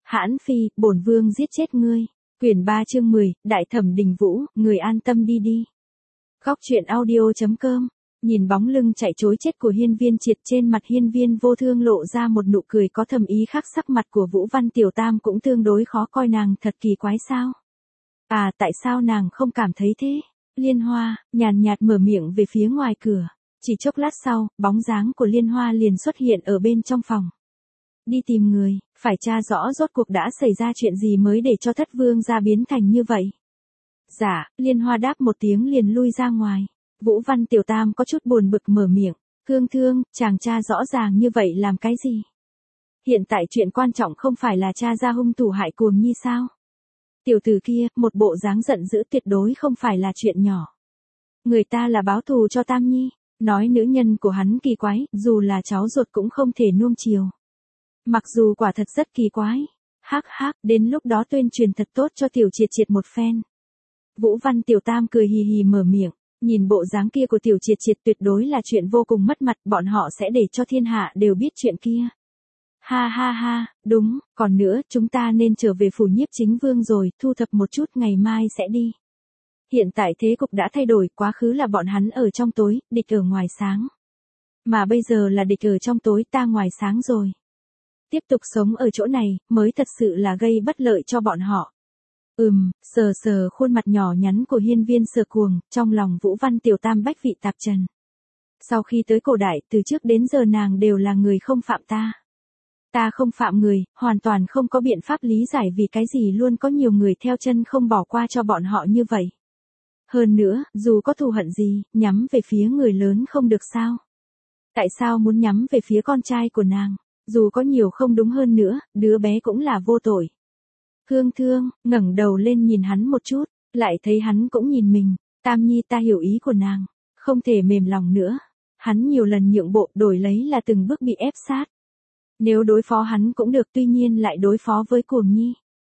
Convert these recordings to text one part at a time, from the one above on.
Hãn phi, bổn vương giết chết ngươi. Quyển 3 chương 10, Đại Thẩm Đình Vũ, người an tâm đi đi. Góc truyện audio.com. Nhìn bóng lưng chạy trối chết của Hiên Viên Triệt, trên mặt Hiên Viên Vô Thương lộ ra một nụ cười có thầm ý khác, sắc mặt của Vũ Văn Tiểu Tam cũng tương đối khó coi. Nàng thật kỳ quái sao? À, tại sao nàng không cảm thấy thế? Liên Hoa nhàn nhạt mở miệng về phía ngoài cửa. Chỉ chốc lát sau, bóng dáng của Liên Hoa liền xuất hiện ở bên trong phòng. Đi tìm người, phải tra rõ rốt cuộc đã xảy ra chuyện gì mới để cho Thất Vương gia biến thành như vậy. Dạ, Liên Hoa đáp một tiếng liền lui ra ngoài. Vũ Văn Tiểu Tam có chút buồn bực mở miệng. Thương Thương, chàng tra rõ ràng như vậy làm cái gì? Hiện tại chuyện quan trọng không phải là tra ra hung thủ hại Cuồng Nhi sao? Tiểu tử kia, một bộ dáng giận dữ tuyệt đối không phải là chuyện nhỏ. Người ta là báo thù cho Tam Nhi, nói nữ nhân của hắn kỳ quái, dù là cháu ruột cũng không thể nuông chiều. Mặc dù quả thật rất kỳ quái. Hắc hắc, đến lúc đó tuyên truyền thật tốt cho Tiểu Triệt Triệt một phen. Vũ Văn Tiểu Tam cười hì hì mở miệng, nhìn bộ dáng kia của Tiểu Triệt Triệt tuyệt đối là chuyện vô cùng mất mặt, bọn họ sẽ để cho thiên hạ đều biết chuyện kia. Ha ha ha, đúng, còn nữa, chúng ta nên trở về phủ Nhiếp Chính Vương rồi, thu thập một chút ngày mai sẽ đi. Hiện tại thế cục đã thay đổi, quá khứ là bọn hắn ở trong tối, địch ở ngoài sáng. Mà bây giờ là địch ở trong tối, ta ngoài sáng rồi. Tiếp tục sống ở chỗ này, mới thật sự là gây bất lợi cho bọn họ. Sờ sờ khuôn mặt nhỏ nhắn của Hiên Viên Sở Cuồng, trong lòng Vũ Văn Tiểu Tam bách vị tạp trần. Sau khi tới cổ đại, từ trước đến giờ nàng đều là người không phạm ta. Ta không phạm người, hoàn toàn không có biện pháp lý giải vì cái gì luôn có nhiều người theo chân không bỏ qua cho bọn họ như vậy. Hơn nữa, dù có thù hận gì, nhắm về phía người lớn không được sao? Tại sao muốn nhắm về phía con trai của nàng? Dù có nhiều không đúng hơn nữa, đứa bé cũng là vô tội. Thương Thương, ngẩng đầu lên nhìn hắn một chút, lại thấy hắn cũng nhìn mình. Tam Nhi, ta hiểu ý của nàng, không thể mềm lòng nữa. Hắn nhiều lần nhượng bộ, đổi lấy là từng bước bị ép sát. Nếu đối phó hắn cũng được, tuy nhiên lại đối phó với Cuồng Nhi.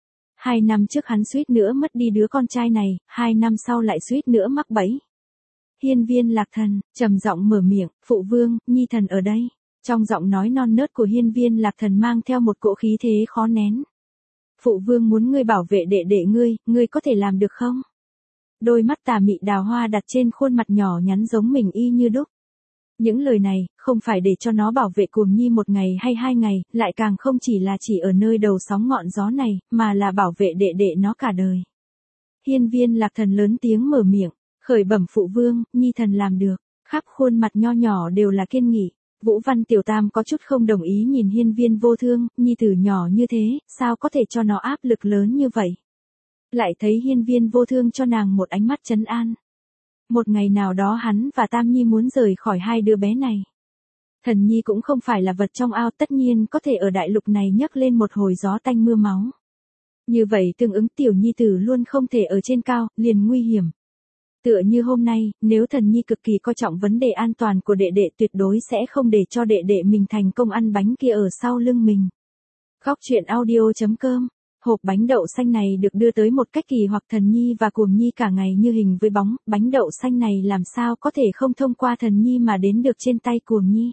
2 năm trước hắn suýt nữa mất đi đứa con trai này, 2 năm sau lại suýt nữa mắc bẫy. Hiên Viên Lạc Thần trầm giọng mở miệng, phụ vương, Nhi thần ở đây. Trong giọng nói non nớt của Hiên Viên Lạc Thần mang theo một cỗ khí thế khó nén. Phụ vương muốn ngươi bảo vệ đệ đệ ngươi có thể làm được không? Đôi mắt tà mị đào hoa đặt trên khuôn mặt nhỏ nhắn giống mình y như đúc. Những lời này, không phải để cho nó bảo vệ Cuồng Nhi 1 ngày hay 2 ngày, lại càng không chỉ là chỉ ở nơi đầu sóng ngọn gió này, mà là bảo vệ đệ đệ nó cả đời. Hiên Viên Lạc Thần lớn tiếng mở miệng, khởi bẩm phụ vương, Nhi thần làm được, khắp khuôn mặt nho nhỏ đều là kiên nghị. Vũ Văn Tiểu Tam có chút không đồng ý nhìn Hiên Viên Vô Thương, nhi tử nhỏ như thế, sao có thể cho nó áp lực lớn như vậy? Lại thấy Hiên Viên Vô Thương cho nàng một ánh mắt trấn an. Một ngày nào đó hắn và Tam Nhi muốn rời khỏi 2 đứa bé này. Thần Nhi cũng không phải là vật trong ao, tất nhiên có thể ở đại lục này nhấc lên một hồi gió tanh mưa máu. Như vậy tương ứng tiểu nhi tử luôn không thể ở trên cao, liền nguy hiểm. Tựa như hôm nay, nếu Thần Nhi cực kỳ coi trọng vấn đề an toàn của đệ đệ, tuyệt đối sẽ không để cho đệ đệ mình thành công ăn bánh kia ở sau lưng mình. Góc truyện audio.com. Hộp bánh đậu xanh này được đưa tới một cách kỳ hoặc, Thần Nhi và Cuồng Nhi cả ngày như hình với bóng, bánh đậu xanh này làm sao có thể không thông qua Thần Nhi mà đến được trên tay Cuồng Nhi.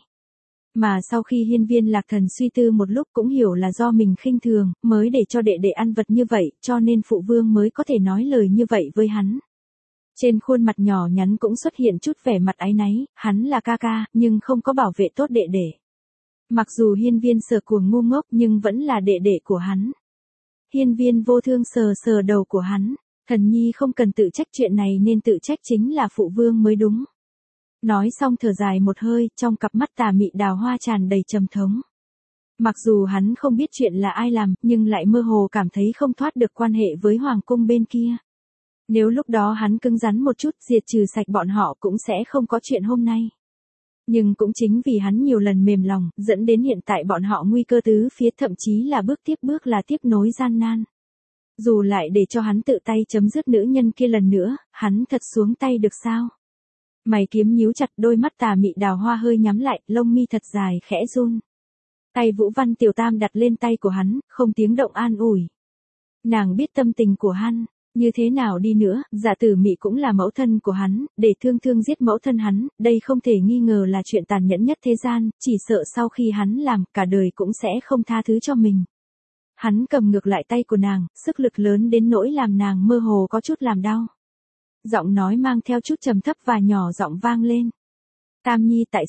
Mà sau khi Hiên Viên Lạc Thần suy tư một lúc cũng hiểu là do mình khinh thường, mới để cho đệ đệ ăn vật như vậy, cho nên phụ vương mới có thể nói lời như vậy với hắn. Trên khuôn mặt nhỏ nhắn cũng xuất hiện chút vẻ mặt áy náy, hắn là ca ca, nhưng không có bảo vệ tốt đệ đệ. Mặc dù Hiên Viên Sở Cuồng ngu ngốc nhưng vẫn là đệ đệ của hắn. Hiên Viên Vô Thương sờ sờ đầu của hắn, Thần Nhi không cần tự trách, chuyện này nên tự trách chính là phụ vương mới đúng. Nói xong thở dài một hơi, trong cặp mắt tà mị đào hoa tràn đầy trầm thống. Mặc dù hắn không biết chuyện là ai làm, nhưng lại mơ hồ cảm thấy không thoát được quan hệ với hoàng cung bên kia. Nếu lúc đó hắn cứng rắn một chút, diệt trừ sạch bọn họ cũng sẽ không có chuyện hôm nay. Nhưng cũng chính vì hắn nhiều lần mềm lòng, dẫn đến hiện tại bọn họ nguy cơ tứ phía, thậm chí là bước tiếp bước là tiếp nối gian nan. Dù lại để cho hắn tự tay chấm dứt nữ nhân kia lần nữa, hắn thật xuống tay được sao? Mày kiếm nhíu chặt, đôi mắt tà mị đào hoa hơi nhắm lại, lông mi thật dài khẽ run. Tay Vũ Văn Tiểu Tam đặt lên tay của hắn, không tiếng động an ủi. Nàng biết tâm tình của hắn. Như thế nào đi nữa, Dạ Tử Mị cũng là mẫu thân của hắn, để Thương Thương giết mẫu thân hắn, đây không thể nghi ngờ là chuyện tàn nhẫn nhất thế gian, chỉ sợ sau khi hắn làm, cả đời cũng sẽ không tha thứ cho mình. Hắn cầm ngược lại tay của nàng, sức lực lớn đến nỗi làm nàng mơ hồ có chút làm đau. Giọng nói mang theo chút trầm thấp và nhỏ giọng vang lên. Tam Nhi tại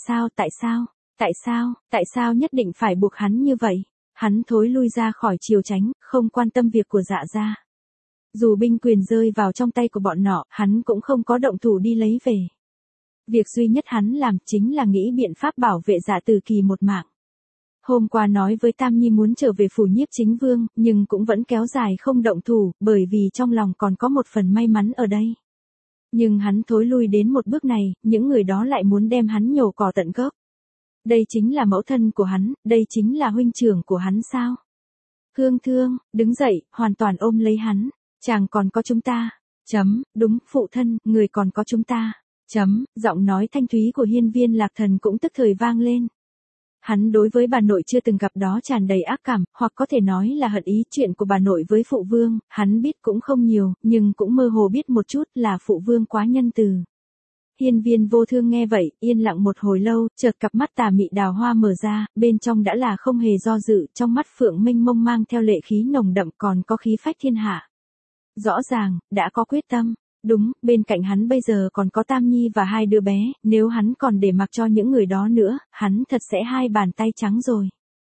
sao nhất định phải buộc hắn như vậy? Hắn thối lui ra khỏi triều tránh, không quan tâm việc của Dạ gia. Dù binh quyền rơi vào trong tay của bọn nọ, hắn cũng không có động thủ đi lấy về. Việc duy nhất hắn làm chính là nghĩ biện pháp bảo vệ Dạ Tử Kỳ một mạng. Hôm qua nói với Tam Nhi muốn trở về phủ Nhiếp Chính Vương, nhưng cũng vẫn kéo dài không động thủ, bởi vì trong lòng còn có một phần may mắn ở đây. Nhưng hắn thối lui đến một bước này, những người đó lại muốn đem hắn nhổ cỏ tận gốc. Đây chính là mẫu thân của hắn, đây chính là huynh trưởng của hắn sao? Hương Thương, đứng dậy, hoàn toàn ôm lấy hắn. Chàng còn có chúng ta. Đúng, phụ thân, người còn có chúng ta. Giọng nói thanh thúy của Hiên Viên Lạc Thần cũng tức thời vang lên. Hắn đối với bà nội chưa từng gặp đó tràn đầy ác cảm, hoặc có thể nói là hận ý. Chuyện của bà nội với phụ vương, hắn biết cũng không nhiều, nhưng cũng mơ hồ biết một chút là phụ vương quá nhân từ. Hiên Viên Vô Thương nghe vậy, yên lặng một hồi lâu, chợt cặp mắt tà mị đào hoa mở ra, bên trong đã là không hề do dự, trong mắt phượng mênh mông mang theo lệ khí nồng đậm còn có khí phách thiên hạ. Rõ ràng, đã có quyết tâm. Đúng, bên cạnh hắn bây giờ còn có Tam Nhi và hai đứa bé, nếu hắn còn để mặc cho những người đó nữa, hắn thật sẽ hai bàn tay trắng rồi.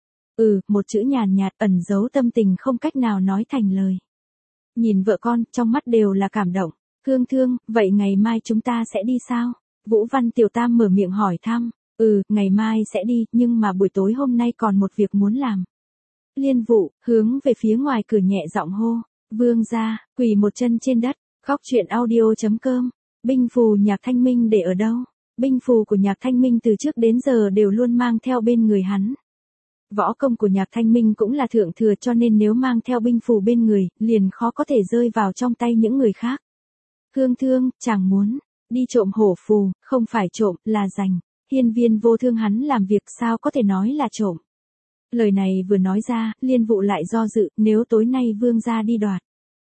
Một chữ nhàn nhạt ẩn giấu tâm tình không cách nào nói thành lời. Nhìn vợ con, trong mắt đều là cảm động. Hương Thương, vậy ngày mai chúng ta sẽ đi sao? Vũ Văn Tiểu Tam mở miệng hỏi thăm. Ngày mai sẽ đi, nhưng mà buổi tối hôm nay còn một việc muốn làm. Liên Vụ, hướng về phía ngoài cửa nhẹ giọng hô. Vương gia, quỳ một chân trên đất. Khóc chuyện audio.com. Binh phù Nhạc Thanh Minh để ở đâu? Binh phù của Nhạc Thanh Minh từ trước đến giờ đều luôn mang theo bên người hắn. Võ công của Nhạc Thanh Minh cũng là thượng thừa, cho nên nếu mang theo binh phù bên người, liền khó có thể rơi vào trong tay những người khác. Hương Thương, chàng muốn đi trộm hổ phù, không phải trộm, là giành. Hiên Viên Vô Thương hắn làm việc sao có thể nói là trộm. Lời này vừa nói ra, Liên Vụ lại do dự, nếu tối nay vương gia đi đoạt.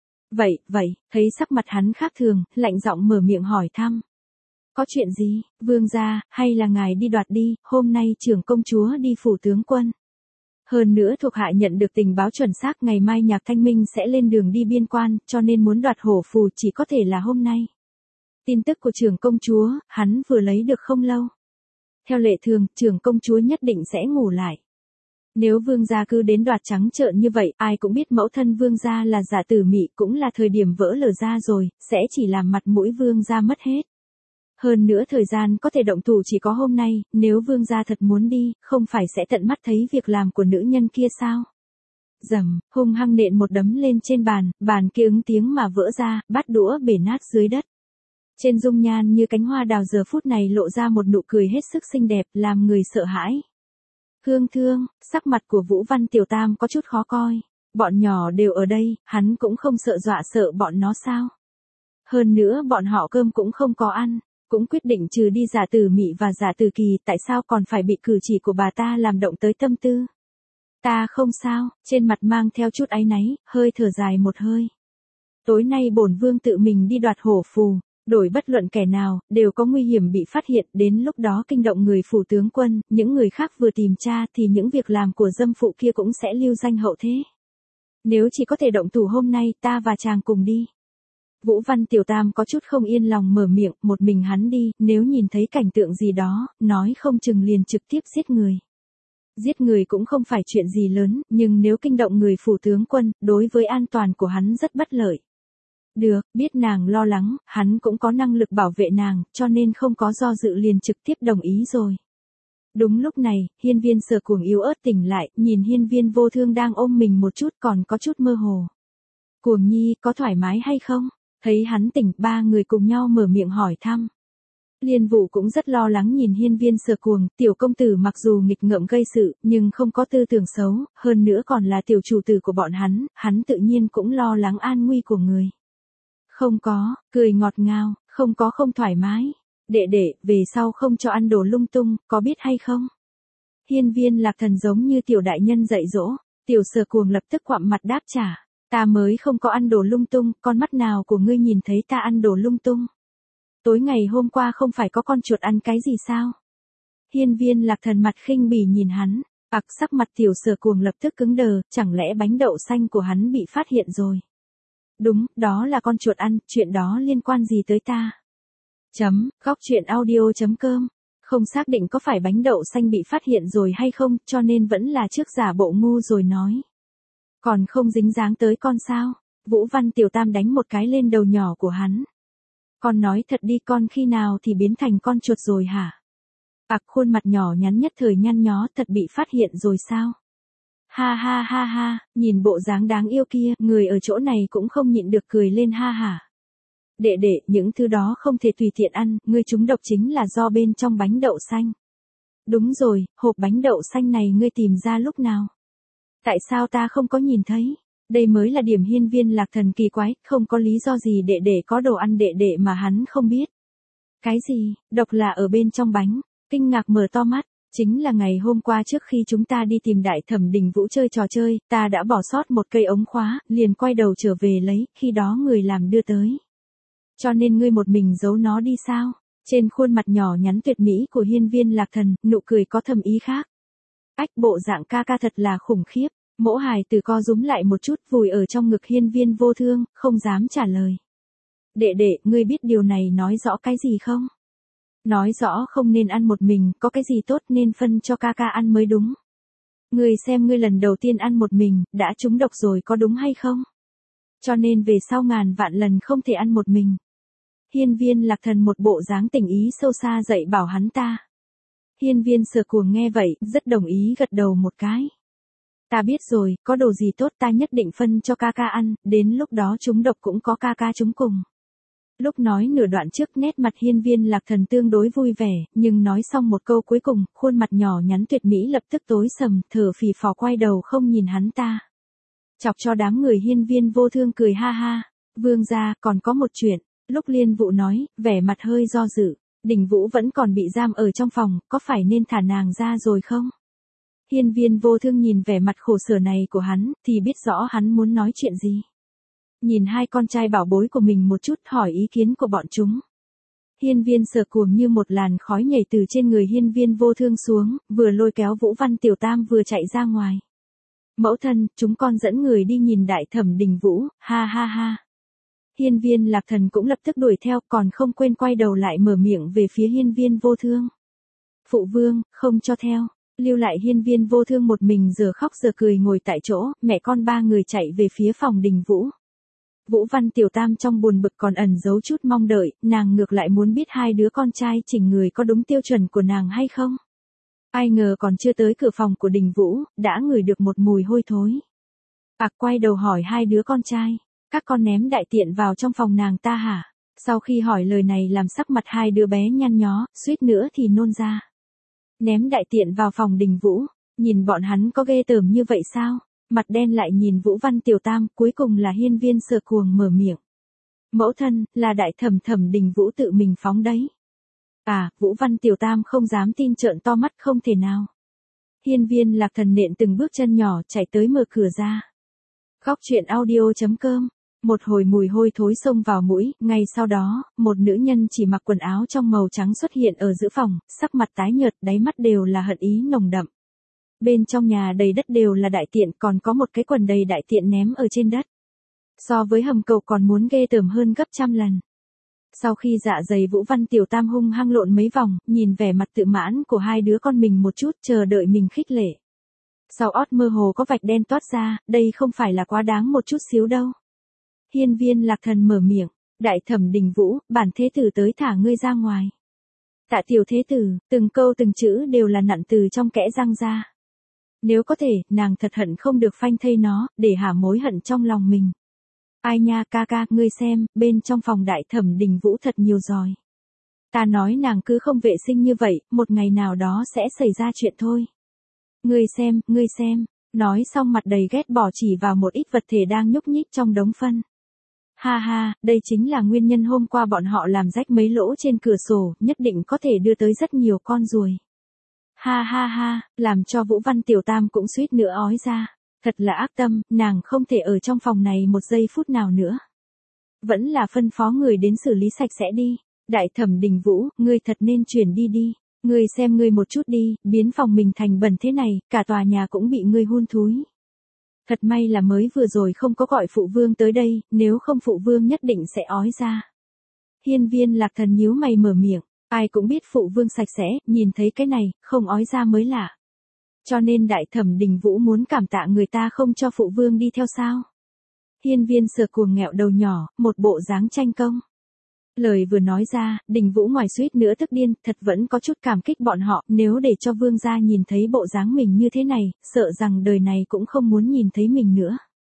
Vậy, thấy sắc mặt hắn khác thường, lạnh giọng mở miệng hỏi thăm. Có chuyện gì, vương gia, hay là ngài đi đoạt đi, hôm nay trưởng công chúa đi phủ tướng quân. Hơn nữa thuộc hạ nhận được tình báo chuẩn xác ngày mai Nhạc Thanh Minh sẽ lên đường đi biên quan, cho nên muốn đoạt hổ phù chỉ có thể là hôm nay. Tin tức của trưởng công chúa, hắn vừa lấy được không lâu. Theo lệ thường, trưởng công chúa nhất định sẽ ngủ lại. Nếu vương gia cứ đến đoạt trắng trợn như vậy, ai cũng biết mẫu thân vương gia là Dạ Tử Mị, cũng là thời điểm vỡ lở ra rồi, sẽ chỉ làm mặt mũi vương gia mất hết. Hơn nữa thời gian có thể động thủ chỉ có hôm nay, nếu vương gia thật muốn đi, không phải sẽ tận mắt thấy việc làm của nữ nhân kia sao? Rầm, hung hăng nện một đấm lên trên bàn, bàn kia ứng tiếng mà vỡ ra, bát đũa bể nát dưới đất. Trên dung nhan như cánh hoa đào giờ phút này lộ ra một nụ cười hết sức xinh đẹp, làm người sợ hãi. Hương Thương, sắc mặt của Vũ Văn Tiểu Tam có chút khó coi. Bọn nhỏ đều ở đây, hắn cũng không sợ dọa sợ bọn nó sao? Hơn nữa bọn họ cơm cũng không có ăn, cũng quyết định trừ đi Dạ Tử Mị và Dạ Tử Kỳ, tại sao còn phải bị cử chỉ của bà ta làm động tới tâm tư? Ta không sao, trên mặt mang theo chút áy náy, hơi thở dài một hơi. Tối nay bổn vương tự mình đi đoạt hổ phù. Đổi bất luận kẻ nào, đều có nguy hiểm bị phát hiện, đến lúc đó kinh động người phủ tướng quân, những người khác vừa tìm tra thì những việc làm của dâm phụ kia cũng sẽ lưu danh hậu thế. Nếu chỉ có thể động thủ hôm nay, ta và chàng cùng đi. Vũ Văn Tiểu Tam có chút không yên lòng mở miệng, một mình hắn đi, nếu nhìn thấy cảnh tượng gì đó, nói không chừng liền trực tiếp giết người. Giết người cũng không phải chuyện gì lớn, nhưng nếu kinh động người phủ tướng quân, đối với an toàn của hắn rất bất lợi. Được, biết nàng lo lắng, hắn cũng có năng lực bảo vệ nàng, cho nên không có do dự liền trực tiếp đồng ý rồi. Đúng lúc này, Hiên Viên Sở Cuồng yếu ớt tỉnh lại, nhìn Hiên Viên Vô Thương đang ôm mình một chút còn có chút mơ hồ. Cuồng nhi, có thoải mái hay không? Thấy hắn tỉnh, ba người cùng nhau mở miệng hỏi thăm. Liên Vụ cũng rất lo lắng nhìn Hiên Viên Sở Cuồng, tiểu công tử mặc dù nghịch ngợm gây sự, nhưng không có tư tưởng xấu, hơn nữa còn là tiểu chủ tử của bọn hắn tự nhiên cũng lo lắng an nguy của người. Không có, cười ngọt ngào, không có không thoải mái. Đệ, về sau không cho ăn đồ lung tung, có biết hay không? Hiên Viên Lạc Thần giống như tiểu đại nhân dạy dỗ, tiểu Sở Cuồng lập tức quặm mặt đáp trả. Ta mới không có ăn đồ lung tung, con mắt nào của ngươi nhìn thấy ta ăn đồ lung tung? Tối ngày hôm qua không phải có con chuột ăn cái gì sao? Hiên Viên Lạc Thần mặt khinh bỉ nhìn hắn. Sắc mặt Tiểu Sở Cuồng lập tức cứng đờ, chẳng lẽ bánh đậu xanh của hắn bị phát hiện rồi? Đúng, đó là con chuột ăn, chuyện đó liên quan gì tới ta? Góc truyện audio.com. Không xác định có phải bánh đậu xanh bị phát hiện rồi hay không, cho nên vẫn là trước giả bộ ngu rồi nói. Còn không dính dáng tới con sao? Vũ Văn Tiểu Tam đánh một cái lên đầu nhỏ của hắn. Con nói thật đi, con khi nào thì biến thành con chuột rồi hả? Khuôn mặt nhỏ nhắn nhất thời nhăn nhó, thật bị phát hiện rồi sao? Ha ha ha ha, nhìn bộ dáng đáng yêu kia, người ở chỗ này cũng không nhịn được cười lên ha hả. Đệ đệ, những thứ đó không thể tùy tiện ăn, ngươi trúng độc chính là do bên trong bánh đậu xanh. Đúng rồi, hộp bánh đậu xanh này ngươi tìm ra lúc nào? Tại sao ta không có nhìn thấy? Đây mới là điểm Hiên Viên Lạc Thần kỳ quái, không có lý do gì đệ đệ có đồ ăn đệ đệ mà hắn không biết. Cái gì, độc là ở bên trong bánh? Kinh ngạc mở to mắt, chính là ngày hôm qua trước khi chúng ta đi tìm Đại Thẩm Đình Vũ chơi trò chơi, ta đã bỏ sót một cây ống khóa, liền quay đầu trở về lấy, khi đó người làm đưa tới. Cho nên ngươi một mình giấu nó đi sao? Trên khuôn mặt nhỏ nhắn tuyệt mỹ của Hiên Viên Lạc Thần, nụ cười có thầm ý khác. Bộ dạng ca ca thật là khủng khiếp, mỗ hài từ co rúm lại một chút vùi ở trong ngực Hiên Viên Vô Thương, không dám trả lời. Đệ đệ, ngươi biết điều này nói rõ cái gì không? Nói rõ không nên ăn một mình, có cái gì tốt nên phân cho ca ca ăn mới đúng. Ngươi xem ngươi lần đầu tiên ăn một mình, đã trúng độc rồi có đúng hay không? Cho nên về sau ngàn vạn lần không thể ăn một mình. Hiên Viên Lạc Thần một bộ dáng tình ý sâu xa dạy bảo hắn ta. Hiên Viên Sở Cuồng nghe vậy, rất đồng ý gật đầu một cái. Ta biết rồi, có đồ gì tốt ta nhất định phân cho ca ca ăn, đến lúc đó trúng độc cũng có ca ca chúng cùng. Lúc nói nửa đoạn trước nét mặt Hiên Viên Lạc Thần tương đối vui vẻ, nhưng nói xong một câu cuối cùng, khuôn mặt nhỏ nhắn tuyệt mỹ lập tức tối sầm, thở phì phò quay đầu không nhìn hắn ta. Chọc cho đám người Hiên Viên Vô Thương cười ha ha. Vương gia, còn có một chuyện, lúc Liên Vũ nói, vẻ mặt hơi do dự, Đình Vũ vẫn còn bị giam ở trong phòng, có phải nên thả nàng ra rồi không? Hiên Viên Vô Thương nhìn vẻ mặt khổ sở này của hắn, thì biết rõ hắn muốn nói chuyện gì. Nhìn hai con trai bảo bối của mình một chút, hỏi ý kiến của bọn chúng. Hiên Viên Sở Cuồng như một làn khói nhảy từ trên người Hiên Viên Vô Thương xuống, vừa lôi kéo Vũ Văn Tiểu Tam vừa chạy ra ngoài. Mẫu thân, chúng con dẫn người đi nhìn Đại Thẩm Đình Vũ, ha ha ha. Hiên Viên Lạc Thần cũng lập tức đuổi theo, còn không quên quay đầu lại mở miệng về phía Hiên Viên Vô Thương. Phụ vương, không cho theo, lưu lại Hiên Viên Vô Thương một mình giờ khóc giờ cười ngồi tại chỗ, mẹ con ba người chạy về phía phòng Đình Vũ. Vũ Văn Tiểu Tam trong buồn bực còn ẩn giấu chút mong đợi, nàng ngược lại muốn biết hai đứa con trai chỉnh người có đúng tiêu chuẩn của nàng hay không. Ai ngờ còn chưa tới cửa phòng của Đình Vũ, đã ngửi được một mùi hôi thối. Quay đầu hỏi hai đứa con trai, các con ném đại tiện vào trong phòng nàng ta hả? Sau khi hỏi lời này làm sắc mặt hai đứa bé nhăn nhó, suýt nữa thì nôn ra. Ném đại tiện vào phòng Đình Vũ, nhìn bọn hắn có ghê tởm như vậy sao? Mặt đen lại nhìn Vũ Văn Tiểu Tam, cuối cùng là Hiên Viên Sở Cuồng mở miệng. Mẫu thân, là Đại Thẩm Đình Vũ tự mình phóng đấy. Vũ Văn Tiểu Tam không dám tin trợn to mắt, không thể nào. Hiên Viên Lạc Thần nện từng bước chân nhỏ chạy tới mở cửa ra. Góc truyện audio.com. Một hồi mùi hôi thối xông vào mũi, ngay sau đó, một nữ nhân chỉ mặc quần áo trong màu trắng xuất hiện ở giữa phòng, sắc mặt tái nhợt, đáy mắt đều là hận ý nồng đậm. Bên trong nhà đầy đất đều là đại tiện, còn có một cái quần đầy đại tiện ném ở trên đất. So với hầm cầu còn muốn ghê tởm hơn gấp trăm lần. Sau khi dạ dày Vũ Văn Tiểu Tam hung hăng lộn mấy vòng, nhìn vẻ mặt tự mãn của hai đứa con mình một chút, chờ đợi mình khích lệ. Sau ót mơ hồ có vạch đen toát ra, đây không phải là quá đáng một chút xíu đâu. Hiên Viên Lạc Thần mở miệng, Đại Thẩm Đình Vũ, bản thế tử tới thả ngươi ra ngoài. Tạ tiểu thế tử, từng câu từng chữ đều là nặn từ trong kẽ răng ra. Nếu có thể, nàng thật hận không được phanh thây nó, để hả mối hận trong lòng mình. Ai nha ca ca, ngươi xem, bên trong phòng Đại Thẩm Đình Vũ thật nhiều giòi. Ta nói nàng cứ không vệ sinh như vậy, một ngày nào đó sẽ xảy ra chuyện thôi. Ngươi xem, nói xong mặt đầy ghét bỏ chỉ vào một ít vật thể đang nhúc nhích trong đống phân. Ha ha, đây chính là nguyên nhân hôm qua bọn họ làm rách mấy lỗ trên cửa sổ, nhất định có thể đưa tới rất nhiều con ruồi. Ha ha ha, làm cho Vũ Văn Tiểu Tam cũng suýt nữa ói ra. Thật là ác tâm, nàng không thể ở trong phòng này một giây phút nào nữa. Vẫn là phân phó người đến xử lý sạch sẽ đi. Đại Thẩm Đình Vũ, ngươi thật nên chuyển đi đi. Ngươi xem ngươi một chút đi, biến phòng mình thành bẩn thế này, cả tòa nhà cũng bị ngươi hun thúi. Thật may là mới vừa rồi không có gọi phụ vương tới đây, nếu không phụ vương nhất định sẽ ói ra. Hiên Viên Lạc Thần nhíu mày mở miệng, ai cũng biết phụ vương sạch sẽ, nhìn thấy cái này, không ói ra mới lạ. Cho nên Đại Thẩm Đình Vũ muốn cảm tạ người ta không cho phụ vương đi theo sao. Hiên Viên Sở Cuồng nghẹo đầu nhỏ, một bộ dáng tranh công. Lời vừa nói ra, Đình Vũ ngoài suýt nữa tức điên, thật vẫn có chút cảm kích bọn họ, nếu để cho vương gia nhìn thấy bộ dáng mình như thế này, sợ rằng đời này cũng không muốn nhìn thấy mình nữa.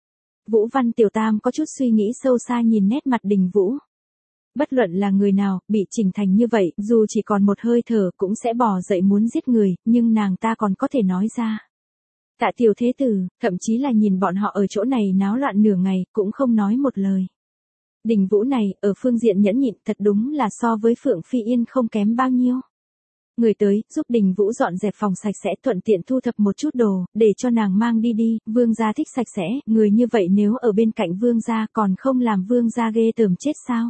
Vũ Văn Tiểu Tam có chút suy nghĩ sâu xa nhìn nét mặt Đình Vũ. Bất luận là người nào, bị chỉnh thành như vậy, dù chỉ còn một hơi thở cũng sẽ bò dậy muốn giết người, nhưng nàng ta còn có thể nói ra. Tạ Tiểu Thế Tử, thậm chí là nhìn bọn họ ở chỗ này náo loạn nửa ngày, cũng không nói một lời. Đình Vũ này, ở phương diện nhẫn nhịn thật đúng là so với Phượng Phi Yên không kém bao nhiêu. Người tới, giúp Đình Vũ dọn dẹp phòng sạch sẽ thuận tiện thu thập một chút đồ, để cho nàng mang đi đi, vương gia thích sạch sẽ, người như vậy nếu ở bên cạnh vương gia còn không làm vương gia ghê tởm chết sao.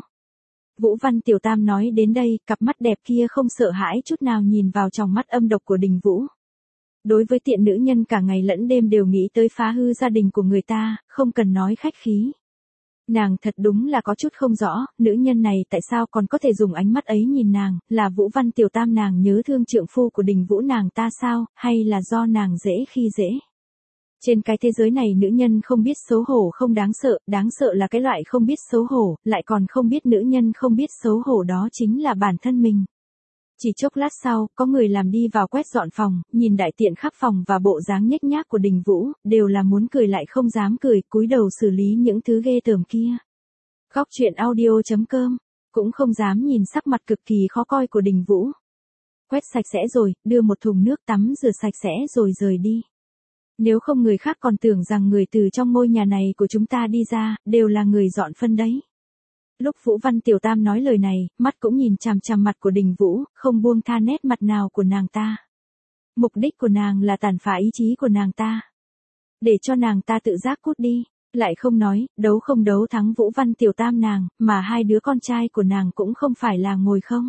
Vũ Văn Tiểu Tam nói đến đây, cặp mắt đẹp kia không sợ hãi chút nào nhìn vào trong mắt âm độc của Đình Vũ. Đối với tiện nữ nhân cả ngày lẫn đêm đều nghĩ tới phá hư gia đình của người ta, không cần nói khách khí. Nàng thật đúng là có chút không rõ, nữ nhân này tại sao còn có thể dùng ánh mắt ấy nhìn nàng, là Vũ Văn Tiểu Tam nàng nhớ thương trượng phu của Đình Vũ nàng ta sao, hay là do nàng dễ khi dễ. Trên cái thế giới này nữ nhân không biết xấu hổ không đáng sợ là cái loại không biết xấu hổ, lại còn không biết nữ nhân không biết xấu hổ đó chính là bản thân mình. Chỉ chốc lát sau, có người làm đi vào quét dọn phòng, nhìn đại tiện khắp phòng và bộ dáng nhếch nhác của Đình Vũ, đều là muốn cười lại không dám cười, cúi đầu xử lý những thứ ghê tởm kia. Góc truyện audio.com, cũng không dám nhìn sắc mặt cực kỳ khó coi của Đình Vũ. Quét sạch sẽ rồi, đưa một thùng nước tắm rửa sạch sẽ rồi rời đi. Nếu không người khác còn tưởng rằng người từ trong ngôi nhà này của chúng ta đi ra, đều là người dọn phân đấy. Lúc Vũ Văn Tiểu Tam nói lời này, mắt cũng nhìn chằm chằm mặt của Đình Vũ, không buông tha nét mặt nào của nàng ta. Mục đích của nàng là tàn phá ý chí của nàng ta. Để cho nàng ta tự giác cút đi, lại không nói, đấu không đấu thắng Vũ Văn Tiểu Tam nàng, mà hai đứa con trai của nàng cũng không phải là ngồi không.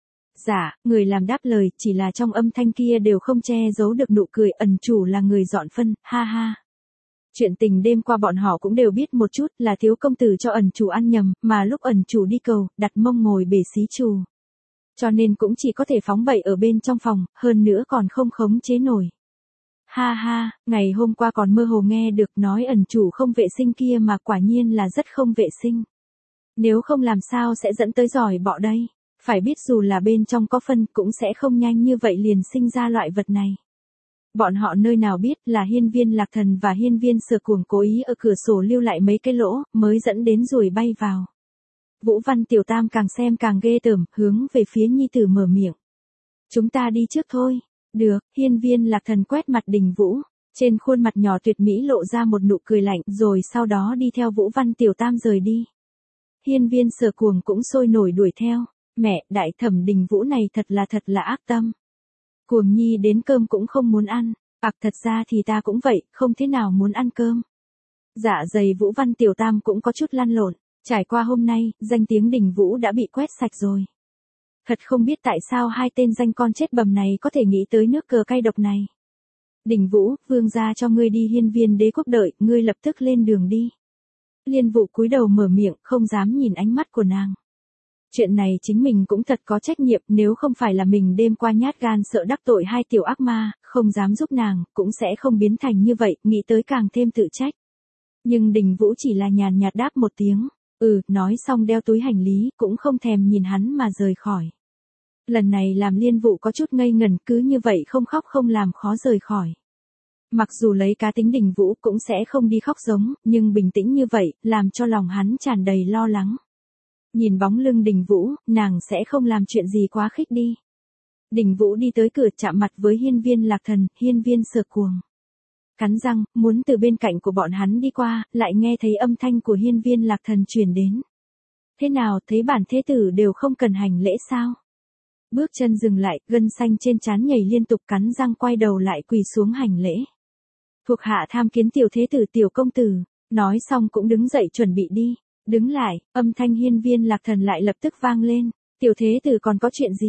Dạ, người làm đáp lời, chỉ là trong âm thanh kia đều không che giấu được nụ cười, ẩn chủ là người dọn phân, ha ha. Chuyện tình đêm qua bọn họ cũng đều biết một chút, là thiếu công tử cho ẩn chủ ăn nhầm, mà lúc ẩn chủ đi cầu, đặt mông ngồi bể xí trù. Cho nên cũng chỉ có thể phóng bậy ở bên trong phòng, hơn nữa còn không khống chế nổi. Ha ha, ngày hôm qua còn mơ hồ nghe được nói ẩn chủ không vệ sinh kia mà quả nhiên là rất không vệ sinh. Nếu không làm sao sẽ dẫn tới giỏi bọ đây. Phải biết dù là bên trong có phân cũng sẽ không nhanh như vậy liền sinh ra loại vật này. Bọn họ nơi nào biết là Hiên Viên Lạc Thần và Hiên Viên Sở Cuồng cố ý ở cửa sổ lưu lại mấy cái lỗ, mới dẫn đến ruồi bay vào. Vũ Văn Tiểu Tam càng xem càng ghê tởm, hướng về phía nhi tử mở miệng. Chúng ta đi trước thôi. Được, Hiên Viên Lạc Thần quét mặt Đình Vũ. Trên khuôn mặt nhỏ tuyệt mỹ lộ ra một nụ cười lạnh, rồi sau đó đi theo Vũ Văn Tiểu Tam rời đi. Hiên Viên Sở Cuồng cũng sôi nổi đuổi theo. Mẹ, Đại Thẩm Đình Vũ này thật là ác tâm. Cuồng nhi đến cơm cũng không muốn ăn. Thật ra thì ta cũng vậy, không thế nào muốn ăn cơm. Dạ dày Vũ Văn Tiểu Tam cũng có chút lăn lộn. Trải qua hôm nay, danh tiếng Đình Vũ đã bị quét sạch rồi. Thật không biết tại sao hai tên danh con chết bầm này có thể nghĩ tới nước cờ cay độc này. Đình Vũ, vương gia cho ngươi đi Hiên Viên Đế quốc đợi, ngươi lập tức lên đường đi. Liên Vũ cúi đầu mở miệng, không dám nhìn ánh mắt của nàng. Chuyện này chính mình cũng thật có trách nhiệm, nếu không phải là mình đêm qua nhát gan sợ đắc tội hai tiểu ác ma, không dám giúp nàng, cũng sẽ không biến thành như vậy, nghĩ tới càng thêm tự trách. Nhưng Đình Vũ chỉ là nhàn nhạt đáp một tiếng, nói xong đeo túi hành lý, cũng không thèm nhìn hắn mà rời khỏi. Lần này làm Liên Vũ có chút ngây ngẩn, cứ như vậy không khóc không làm khó rời khỏi. Mặc dù lấy cá tính Đình Vũ cũng sẽ không đi khóc giống, nhưng bình tĩnh như vậy, làm cho lòng hắn tràn đầy lo lắng. Nhìn bóng lưng Đình Vũ, nàng sẽ không làm chuyện gì quá khích đi. Đình Vũ đi tới cửa chạm mặt với Hiên Viên Lạc Thần, Hiên Viên Sở Cuồng. Cắn răng, muốn từ bên cạnh của bọn hắn đi qua, lại nghe thấy âm thanh của Hiên Viên Lạc Thần truyền đến. Thế nào, thấy bản thế tử đều không cần hành lễ sao? Bước chân dừng lại, gân xanh trên trán nhảy liên tục, cắn răng quay đầu lại quỳ xuống hành lễ. Thuộc hạ tham kiến tiểu thế tử tiểu công tử, nói xong cũng đứng dậy chuẩn bị đi. Đứng lại, âm thanh Hiên Viên Lạc Thần lại lập tức vang lên. Tiểu thế tử còn có chuyện gì?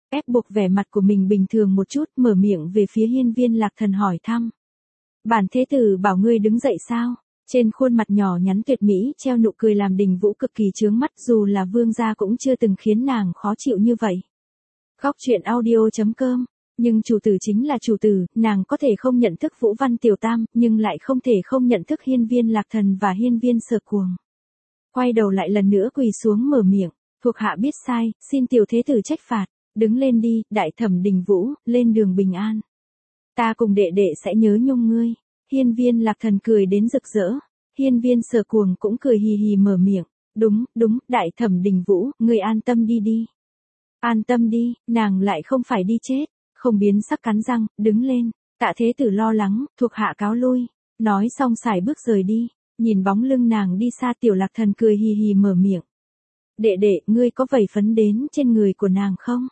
Ép buộc vẻ mặt của mình bình thường một chút, mở miệng về phía Hiên Viên Lạc Thần hỏi thăm. Bản thế tử bảo ngươi đứng dậy sao? Trên khuôn mặt nhỏ nhắn tuyệt mỹ treo nụ cười làm Đình Vũ cực kỳ chướng mắt, dù là vương gia cũng chưa từng khiến nàng khó chịu như vậy. Góc truyện audio.com. Nhưng chủ tử chính là chủ tử, nàng có thể không nhận thức Vũ Văn Tiểu Tam, nhưng lại không thể không nhận thức Hiên Viên Lạc Thần và Hiên Viên Sở Cuồng. Quay đầu lại lần nữa quỳ xuống mở miệng, thuộc hạ biết sai, xin tiểu thế tử trách phạt, đứng lên đi, đại thẩm Đình Vũ, lên đường bình an. Ta cùng đệ đệ sẽ nhớ nhung ngươi. Hiên Viên Lạc Thần cười đến rực rỡ, Hiên Viên Sở Cuồng cũng cười hì hì mở miệng, đúng, đại thẩm Đình Vũ, ngươi an tâm đi đi. An tâm đi, nàng lại không phải đi chết. Không biến sắc cắn răng, đứng lên, Tạ thế tử lo lắng, thuộc hạ cáo lui. Nói xong xài bước rời đi, nhìn bóng lưng nàng đi xa Tiểu Lạc Thần cười hì hì mở miệng. Đệ đệ, ngươi có vẩy phấn đến trên người của nàng không?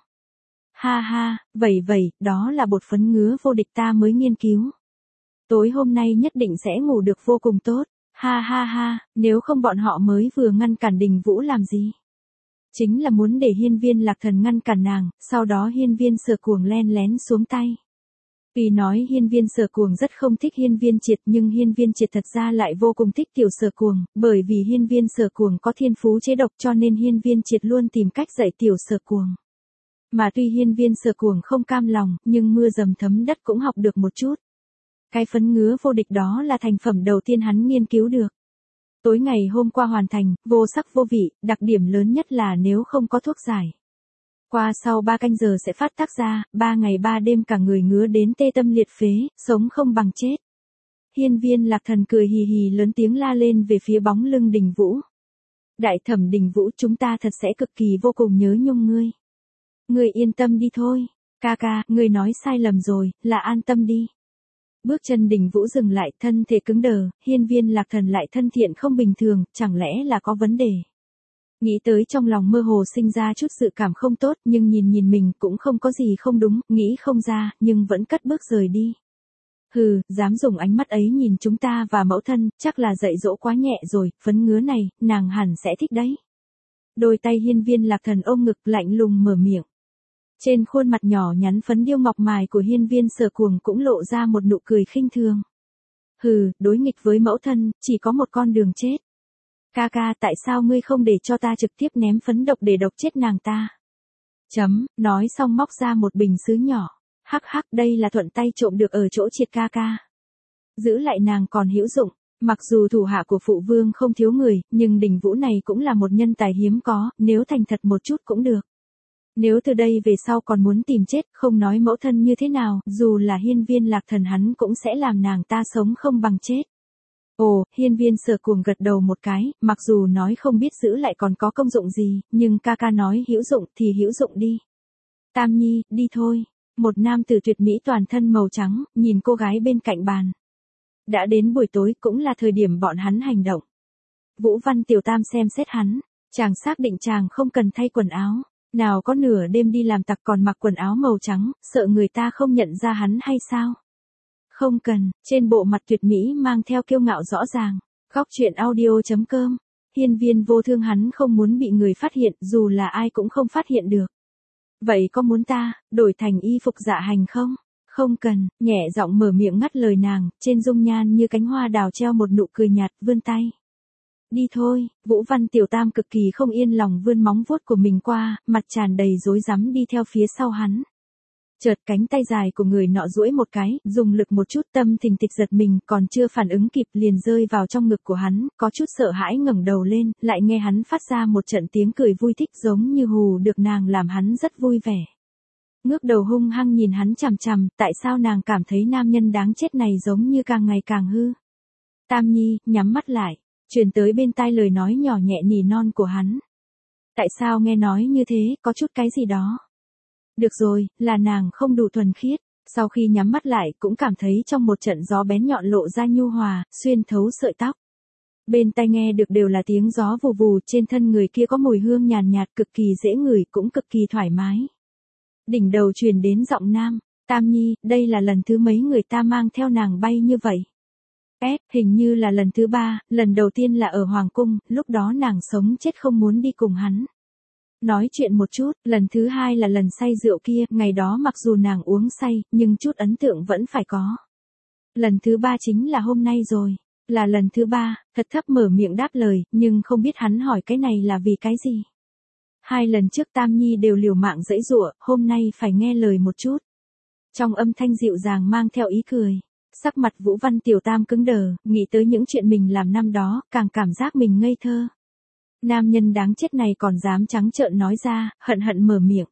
Ha ha, vẩy, đó là bột phấn ngứa vô địch ta mới nghiên cứu. Tối hôm nay nhất định sẽ ngủ được vô cùng tốt, ha ha, nếu không bọn họ mới vừa ngăn cản Đình Vũ làm gì? Chính là muốn để Hiên Viên Lạc Thần ngăn cản nàng, sau đó Hiên Viên Sở Cuồng len lén xuống tay. Vì nói Hiên Viên Sở Cuồng rất không thích Hiên Viên Triệt, nhưng Hiên Viên Triệt thật ra lại vô cùng thích Tiểu Sở Cuồng, bởi vì Hiên Viên Sở Cuồng có thiên phú chế độc cho nên Hiên Viên Triệt luôn tìm cách dạy Tiểu Sở Cuồng. Mà tuy Hiên Viên Sở Cuồng không cam lòng, nhưng mưa dầm thấm đất cũng học được một chút. Cái phấn ngứa vô địch đó là thành phẩm đầu tiên hắn nghiên cứu được. Tối ngày hôm qua hoàn thành, vô sắc vô vị, đặc điểm lớn nhất là nếu không có thuốc giải. Qua sau 3 canh giờ sẽ phát tác ra, 3 ngày 3 đêm cả người ngứa đến tê tâm liệt phế, sống không bằng chết. Hiên Viên Lạc Thần cười hì hì lớn tiếng la lên về phía bóng lưng Đình Vũ. Đại thẩm Đình Vũ, chúng ta thật sẽ cực kỳ vô cùng nhớ nhung ngươi. Ngươi yên tâm đi thôi. Ca ca, ngươi nói sai lầm rồi, là an tâm đi. Bước chân Đình Vũ dừng lại, thân thể cứng đờ, Hiên Viên Lạc Thần lại thân thiện không bình thường, chẳng lẽ là có vấn đề. Nghĩ tới trong lòng mơ hồ sinh ra chút dự cảm không tốt, nhưng nhìn mình cũng không có gì không đúng, nghĩ không ra, nhưng vẫn cất bước rời đi. Hừ, dám dùng ánh mắt ấy nhìn chúng ta và mẫu thân, chắc là dạy dỗ quá nhẹ rồi, phấn ngứa này, nàng hẳn sẽ thích đấy. Đôi tay Hiên Viên Lạc Thần ôm ngực lạnh lùng mở miệng. Trên khuôn mặt nhỏ nhắn phấn điêu ngọc mài của Hiên Viên Sở Cuồng cũng lộ ra một nụ cười khinh thường. Hừ, đối nghịch với mẫu thân, chỉ có một con đường chết. Ca ca, tại sao ngươi không để cho ta trực tiếp ném phấn độc để độc chết nàng ta? Nói xong móc ra một bình sứ nhỏ. Hắc, đây là thuận tay trộm được ở chỗ Triệt ca ca. Giữ lại nàng còn hữu dụng. Mặc dù thủ hạ của phụ vương không thiếu người, nhưng Đình Vũ này cũng là một nhân tài hiếm có, nếu thành thật một chút cũng được. Nếu từ đây về sau còn muốn tìm chết, không nói mẫu thân như thế nào, dù là Hiên Viên Lạc Thần hắn cũng sẽ làm nàng ta sống không bằng chết. Ồ, Hiên Viên Sở Cuồng gật đầu một cái, mặc dù nói không biết giữ lại còn có công dụng gì, nhưng ca ca nói hữu dụng thì hữu dụng đi. Tam Nhi, đi thôi. Một nam tử tuyệt mỹ toàn thân màu trắng, nhìn cô gái bên cạnh bàn. Đã đến buổi tối cũng là thời điểm bọn hắn hành động. Vũ Văn Tiểu Tam xem xét hắn, chàng xác định chàng không cần thay quần áo. Nào có nửa đêm đi làm tặc còn mặc quần áo màu trắng, sợ người ta không nhận ra hắn hay sao? Không cần, trên bộ mặt tuyệt mỹ mang theo kiêu ngạo rõ ràng. Góc truyện audio.com. Hiên Viên Vô Thương hắn không muốn bị người phát hiện, dù là ai cũng không phát hiện được. Vậy có muốn ta đổi thành y phục dạ hành không? Không cần, nhẹ giọng mở miệng ngắt lời nàng, trên dung nhan như cánh hoa đào treo một nụ cười nhạt, vươn tay. Đi thôi, Vũ Văn Tiểu Tam cực kỳ không yên lòng vươn móng vuốt của mình qua, mặt tràn đầy rối rắm đi theo phía sau hắn. Chợt cánh tay dài của người nọ duỗi một cái, dùng lực một chút tâm thình thịch giật mình, còn chưa phản ứng kịp liền rơi vào trong ngực của hắn, có chút sợ hãi ngẩng đầu lên, lại nghe hắn phát ra một trận tiếng cười vui thích giống như hù được nàng làm hắn rất vui vẻ. Ngước đầu hung hăng nhìn hắn chằm chằm, tại sao nàng cảm thấy nam nhân đáng chết này giống như càng ngày càng hư. Tam Nhi, nhắm mắt lại. Truyền tới bên tai lời nói nhỏ nhẹ nỉ non của hắn. Tại sao nghe nói như thế, có chút cái gì đó. Được rồi, là nàng không đủ thuần khiết. Sau khi nhắm mắt lại cũng cảm thấy trong một trận gió bén nhọn lộ ra nhu hòa, xuyên thấu sợi tóc. Bên tai nghe được đều là tiếng gió vù vù, trên thân người kia có mùi hương nhàn nhạt cực kỳ dễ ngửi cũng cực kỳ thoải mái. Đỉnh đầu truyền đến giọng nam, Tam Nhi, đây là lần thứ mấy người ta mang theo nàng bay như vậy. Hình như là lần thứ 3, lần đầu tiên là ở Hoàng Cung, lúc đó nàng sống chết không muốn đi cùng hắn. Nói chuyện một chút, lần thứ hai là lần say rượu kia, ngày đó mặc dù nàng uống say, nhưng chút ấn tượng vẫn phải có. Lần thứ ba chính là hôm nay rồi. Là lần thứ ba, thật thấp mở miệng đáp lời, nhưng không biết hắn hỏi cái này là vì cái gì. Hai lần trước Tam Nhi đều liều mạng giãy giụa, hôm nay phải nghe lời một chút. Trong âm thanh dịu dàng mang theo ý cười. Sắc mặt Vũ Văn Tiểu Tam cứng đờ, nghĩ tới những chuyện mình làm năm đó, càng cảm giác mình ngây thơ. Nam nhân đáng chết này còn dám trắng trợn nói ra, hận hận mở miệng.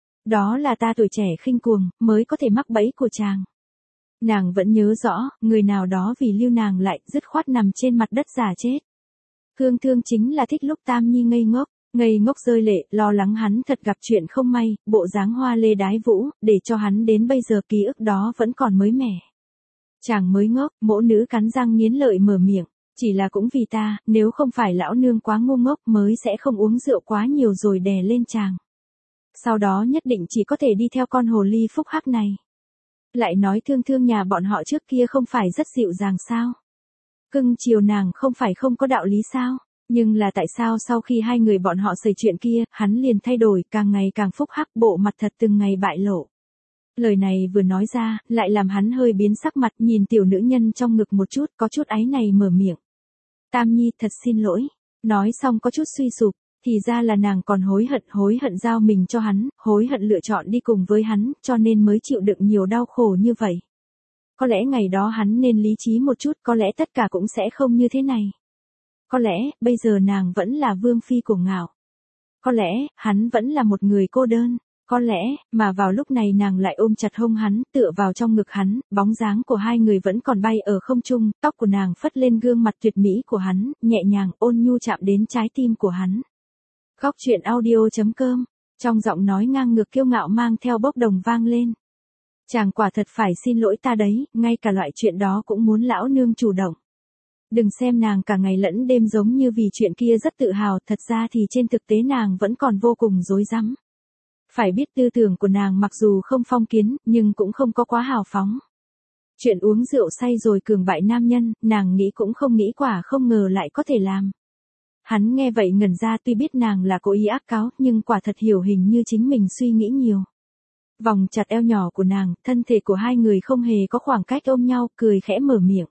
Đó là ta tuổi trẻ khinh cuồng, mới có thể mắc bẫy của chàng. Nàng vẫn nhớ rõ, người nào đó vì lưu nàng lại, dứt khoát nằm trên mặt đất giả chết. Cương Thương chính là thích lúc Tam Nhi ngây ngốc rơi lệ, lo lắng hắn thật gặp chuyện không may, bộ dáng hoa lê đái vũ, để cho hắn đến bây giờ ký ức đó vẫn còn mới mẻ. Chàng mới ngốc, mỗ nữ cắn răng nghiến lợi mở miệng, chỉ là cũng vì ta, nếu không phải lão nương quá ngu ngốc mới sẽ không uống rượu quá nhiều rồi đè lên chàng. Sau đó nhất định chỉ có thể đi theo con hồ ly phúc hắc này. Lại nói Thương nhà bọn họ trước kia không phải rất dịu dàng sao? Cưng chiều nàng không phải không có đạo lý sao? Nhưng là tại sao sau khi hai người bọn họ xảy chuyện kia, hắn liền thay đổi, càng ngày càng phúc hắc, bộ mặt thật từng ngày bại lộ. Lời này vừa nói ra, lại làm hắn hơi biến sắc mặt, nhìn tiểu nữ nhân trong ngực một chút, có chút áy này mở miệng. Tam Nhi, thật xin lỗi. Nói xong có chút suy sụp, thì ra là nàng còn hối hận giao mình cho hắn, hối hận lựa chọn đi cùng với hắn, cho nên mới chịu đựng nhiều đau khổ như vậy. Có lẽ ngày đó hắn nên lý trí một chút, có lẽ tất cả cũng sẽ không như thế này. Có lẽ, bây giờ nàng vẫn là vương phi của Ngạo. Có lẽ, hắn vẫn là một người cô đơn. Có lẽ, mà vào lúc này nàng lại ôm chặt hông hắn, tựa vào trong ngực hắn, bóng dáng của hai người vẫn còn bay ở không trung, tóc của nàng phất lên gương mặt tuyệt mỹ của hắn, nhẹ nhàng, ôn nhu chạm đến trái tim của hắn. Góc truyện audio.com, trong giọng nói ngang ngược kiêu ngạo mang theo bốc đồng vang lên. Chàng quả thật phải xin lỗi ta đấy, ngay cả loại chuyện đó cũng muốn lão nương chủ động. Đừng xem nàng cả ngày lẫn đêm giống như vì chuyện kia rất tự hào, thật ra thì trên thực tế nàng vẫn còn vô cùng rối rắm. Phải biết tư tưởng của nàng mặc dù không phong kiến, nhưng cũng không có quá hào phóng. Chuyện uống rượu say rồi cường bại nam nhân, nàng nghĩ cũng không nghĩ quả không ngờ lại có thể làm. Hắn nghe vậy ngẩn ra, tuy biết nàng là cố ý ác cáo, nhưng quả thật hiểu hình như chính mình suy nghĩ nhiều. Vòng chặt eo nhỏ của nàng, thân thể của hai người không hề có khoảng cách ôm nhau, cười khẽ mở miệng.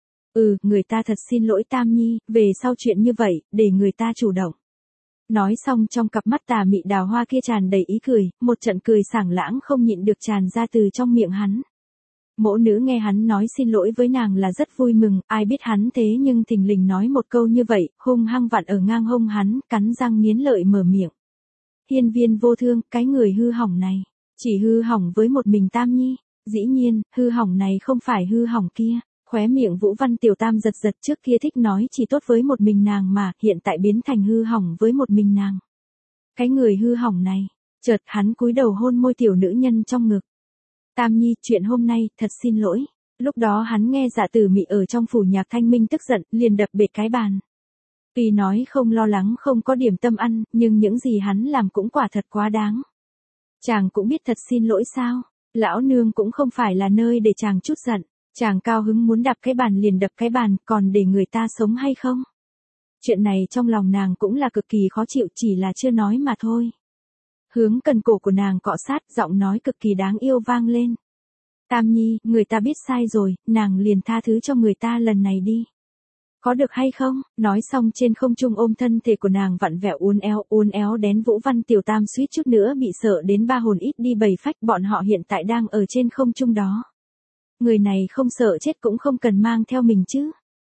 Người ta thật xin lỗi Tam Nhi, về sau chuyện như vậy, để người ta chủ động. Nói xong trong cặp mắt tà mị đào hoa kia tràn đầy ý cười, một trận cười sảng lãng không nhịn được tràn ra từ trong miệng hắn. Mỗ nữ nghe hắn nói xin lỗi với nàng là rất vui mừng, ai biết hắn thế nhưng thình lình nói một câu như vậy, hung hăng vặn ở ngang hông hắn, cắn răng nghiến lợi mở miệng. Hiên Viên Vô Thương, cái người hư hỏng này, chỉ hư hỏng với một mình Tam Nhi, dĩ nhiên, hư hỏng này không phải hư hỏng kia. Khóe miệng Vũ Văn Tiểu Tam giật giật, trước kia thích nói chỉ tốt với một mình nàng mà, hiện tại biến thành hư hỏng với một mình nàng. Cái người hư hỏng này, chợt hắn cúi đầu hôn môi tiểu nữ nhân trong ngực. Tam Nhi, chuyện hôm nay, thật xin lỗi. Lúc đó hắn nghe Dạ Tử Mị ở trong phủ nhạc Thanh Minh tức giận, liền đập bệt cái bàn. Tuy nói không lo lắng không có điểm tâm ăn, nhưng những gì hắn làm cũng quả thật quá đáng. Chàng cũng biết thật xin lỗi sao, lão nương cũng không phải là nơi để chàng chút giận. Chàng cao hứng muốn đập cái bàn liền đập cái bàn, còn để người ta sống hay không? Chuyện này trong lòng nàng cũng là cực kỳ khó chịu, chỉ là chưa nói mà thôi. Hướng cần cổ của nàng cọ sát, giọng nói cực kỳ đáng yêu vang lên. Tam Nhi, người ta biết sai rồi, nàng liền tha thứ cho người ta lần này đi. Có được hay không? Nói xong trên không trung ôm thân thể của nàng vặn vẹo uốn éo đến Vũ Văn Tiểu Tam suýt chút nữa bị sợ đến ba hồn ít đi bảy phách, bọn họ hiện tại đang ở trên không trung đó. Người này không sợ chết cũng không cần mang theo mình chứ.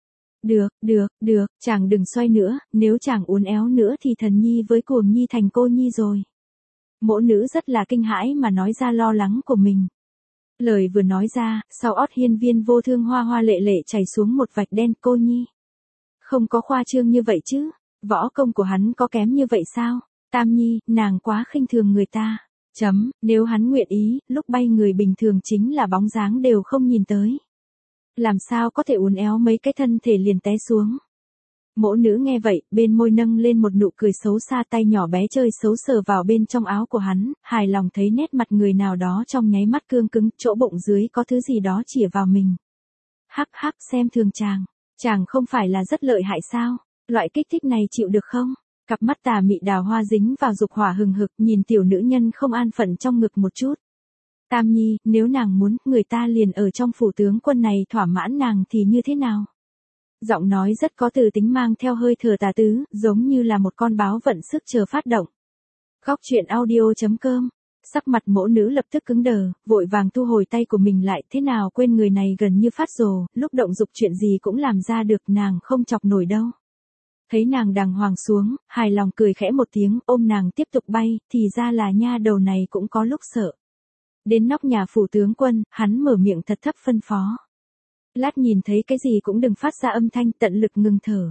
Được, chàng đừng xoay nữa, nếu chàng uốn éo nữa thì Thần Nhi với Cuồng Nhi thành cô nhi rồi. Mỗ nữ rất là kinh hãi mà nói ra lo lắng của mình. Lời vừa nói ra, sau ót Hiên Viên Vô Thương hoa hoa lệ lệ chảy xuống một vạch đen. Cô nhi. Không có khoa trương như vậy chứ, võ công của hắn có kém như vậy sao? Tam Nhi, nàng quá khinh thường người ta. Nếu hắn nguyện ý, lúc bay người bình thường chính là bóng dáng đều không nhìn tới. Làm sao có thể uốn éo mấy cái thân thể liền té xuống. Mỗ nữ nghe vậy, bên môi nâng lên một nụ cười xấu xa, tay nhỏ bé chơi xấu sờ vào bên trong áo của hắn, hài lòng thấy nét mặt người nào đó trong nháy mắt cương cứng, chỗ bụng dưới có thứ gì đó chĩa vào mình. Hắc xem thường chàng không phải là rất lợi hại sao, loại kích thích này chịu được không? Cặp mắt tà mị đào hoa dính vào dục hỏa hừng hực, nhìn tiểu nữ nhân không an phận trong ngực một chút. Tam Nhi, nếu nàng muốn, người ta liền ở trong phủ tướng quân này thỏa mãn nàng thì như thế nào? Giọng nói rất có từ tính mang theo hơi thở tà tứ, giống như là một con báo vận sức chờ phát động. Góc truyện audio.com. Sắc mặt mỗ nữ lập tức cứng đờ, vội vàng thu hồi tay của mình lại, thế nào quên người này gần như phát rồ, lúc động dục chuyện gì cũng làm ra được, nàng không chọc nổi đâu. Thấy nàng đàng hoàng xuống, hài lòng cười khẽ một tiếng, ôm nàng tiếp tục bay, thì ra là nha đầu này cũng có lúc sợ. Đến nóc nhà phủ tướng quân, hắn mở miệng thật thấp phân phó. Lát nhìn thấy cái gì cũng đừng phát ra âm thanh, tận lực ngừng thở.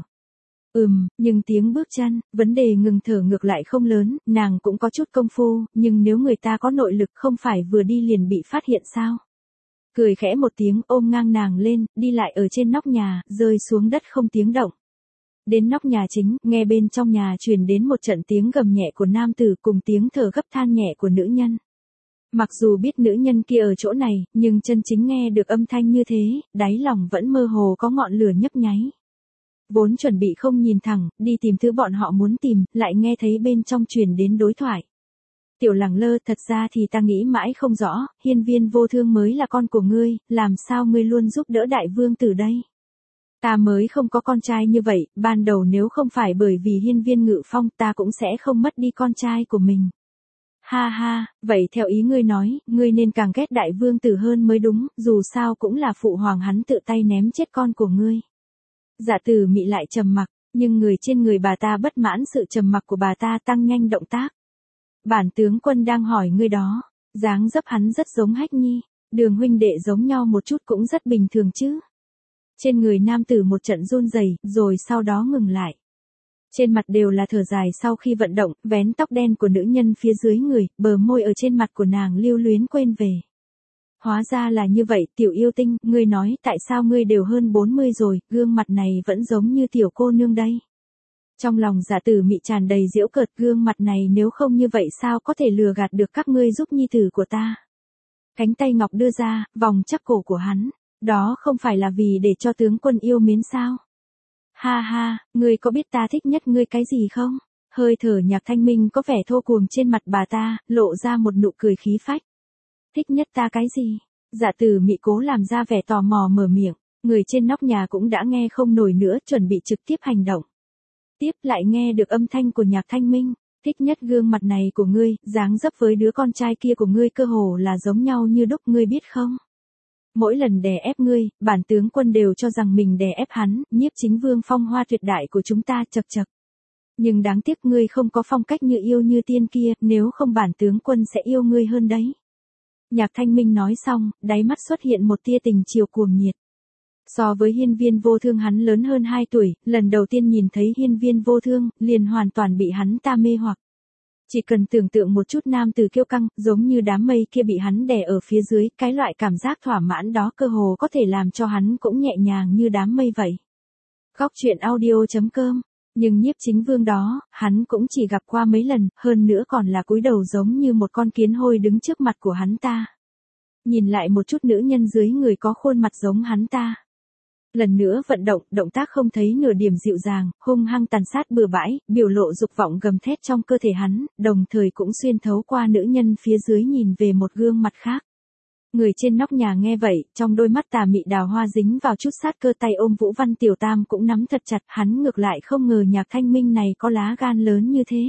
Nhưng tiếng bước chân, vấn đề ngừng thở ngược lại không lớn, nàng cũng có chút công phu, nhưng nếu người ta có nội lực không phải vừa đi liền bị phát hiện sao? Cười khẽ một tiếng, ôm ngang nàng lên, đi lại ở trên nóc nhà, rơi xuống đất không tiếng động. Đến nóc nhà chính, nghe bên trong nhà truyền đến một trận tiếng gầm nhẹ của nam tử cùng tiếng thở gấp than nhẹ của nữ nhân. Mặc dù biết nữ nhân kia ở chỗ này, nhưng chân chính nghe được âm thanh như thế, đáy lòng vẫn mơ hồ có ngọn lửa nhấp nháy. Vốn chuẩn bị không nhìn thẳng, đi tìm thứ bọn họ muốn tìm, lại nghe thấy bên trong truyền đến đối thoại. Tiểu Lẳng Lơ, thật ra thì ta nghĩ mãi không rõ, Hiên Viên Vô Thương mới là con của ngươi, làm sao ngươi luôn giúp đỡ đại vương tử đây? Ta mới không có con trai như vậy, ban đầu nếu không phải bởi vì Hiên Viên Ngự Phong ta cũng sẽ không mất đi con trai của mình. Ha ha, vậy theo ý ngươi nói, ngươi nên càng ghét đại vương tử hơn mới đúng, dù sao cũng là phụ hoàng hắn tự tay ném chết con của ngươi. Dạ Tử Mị lại trầm mặc, nhưng người trên người bà ta bất mãn sự trầm mặc của bà ta, tăng nhanh động tác. Bản tướng quân đang hỏi ngươi đó, dáng dấp hắn rất giống Hách Nhi, Đường huynh đệ giống nhau một chút cũng rất bình thường chứ. Trên người nam tử một trận run rẩy, rồi sau đó ngừng lại. Trên mặt đều là thở dài sau khi vận động, vén tóc đen của nữ nhân phía dưới người, bờ môi ở trên mặt của nàng lưu luyến quên về. Hóa ra là như vậy, tiểu yêu tinh, ngươi nói tại sao ngươi đều hơn 40 rồi, gương mặt này vẫn giống như tiểu cô nương đây. Trong lòng Dạ Tử Mị tràn đầy giễu cợt, gương mặt này nếu không như vậy sao có thể lừa gạt được các ngươi giúp nhi tử của ta. Cánh tay ngọc đưa ra, vòng chắc cổ của hắn, đó không phải là vì để cho tướng quân yêu mến sao. Ha ha, ngươi có biết ta thích nhất ngươi cái gì không? Hơi thở Nhạc Thanh Minh có vẻ thô cuồng trên mặt bà ta, lộ ra một nụ cười khí phách. Thích nhất ta cái gì? Dạ Tử Mị cố làm ra vẻ tò mò mở miệng, người trên nóc nhà cũng đã nghe không nổi nữa, chuẩn bị trực tiếp hành động. Tiếp lại nghe được âm thanh của Nhạc Thanh Minh, thích nhất gương mặt này của ngươi, dáng dấp với đứa con trai kia của ngươi cơ hồ là giống nhau như đúc, ngươi biết không? Mỗi lần đè ép ngươi, bản tướng quân đều cho rằng mình đè ép hắn, Nhiếp Chính Vương phong hoa tuyệt đại của chúng ta, chậc chậc. Nhưng đáng tiếc ngươi không có phong cách như yêu như tiên kia, nếu không bản tướng quân sẽ yêu ngươi hơn đấy. Nhạc Thanh Minh nói xong, đáy mắt xuất hiện một tia tình chiều cuồng nhiệt. So với Hiên Viên Vô Thương hắn lớn hơn 2 tuổi, lần đầu tiên nhìn thấy Hiên Viên Vô Thương, liền hoàn toàn bị hắn ta mê hoặc. Chỉ cần tưởng tượng một chút nam tử kiêu căng, giống như đám mây kia bị hắn đè ở phía dưới, cái loại cảm giác thỏa mãn đó cơ hồ có thể làm cho hắn cũng nhẹ nhàng như đám mây vậy. Góc truyện audio.com. Nhưng Nhiếp Chính Vương đó, hắn cũng chỉ gặp qua mấy lần, hơn nữa còn là cúi đầu giống như một con kiến hôi đứng trước mặt của hắn ta. Nhìn lại một chút nữ nhân dưới người có khuôn mặt giống hắn ta. Lần nữa vận động, động tác không thấy nửa điểm dịu dàng, hung hăng tàn sát bừa bãi, biểu lộ dục vọng gầm thét trong cơ thể hắn, đồng thời cũng xuyên thấu qua nữ nhân phía dưới nhìn về một gương mặt khác. Người trên nóc nhà nghe vậy, trong đôi mắt tà mị đào hoa dính vào chút sát cơ, tay ôm Vũ Văn Tiểu Tam cũng nắm thật chặt, hắn ngược lại không ngờ Nhạc Thanh Minh này có lá gan lớn như thế.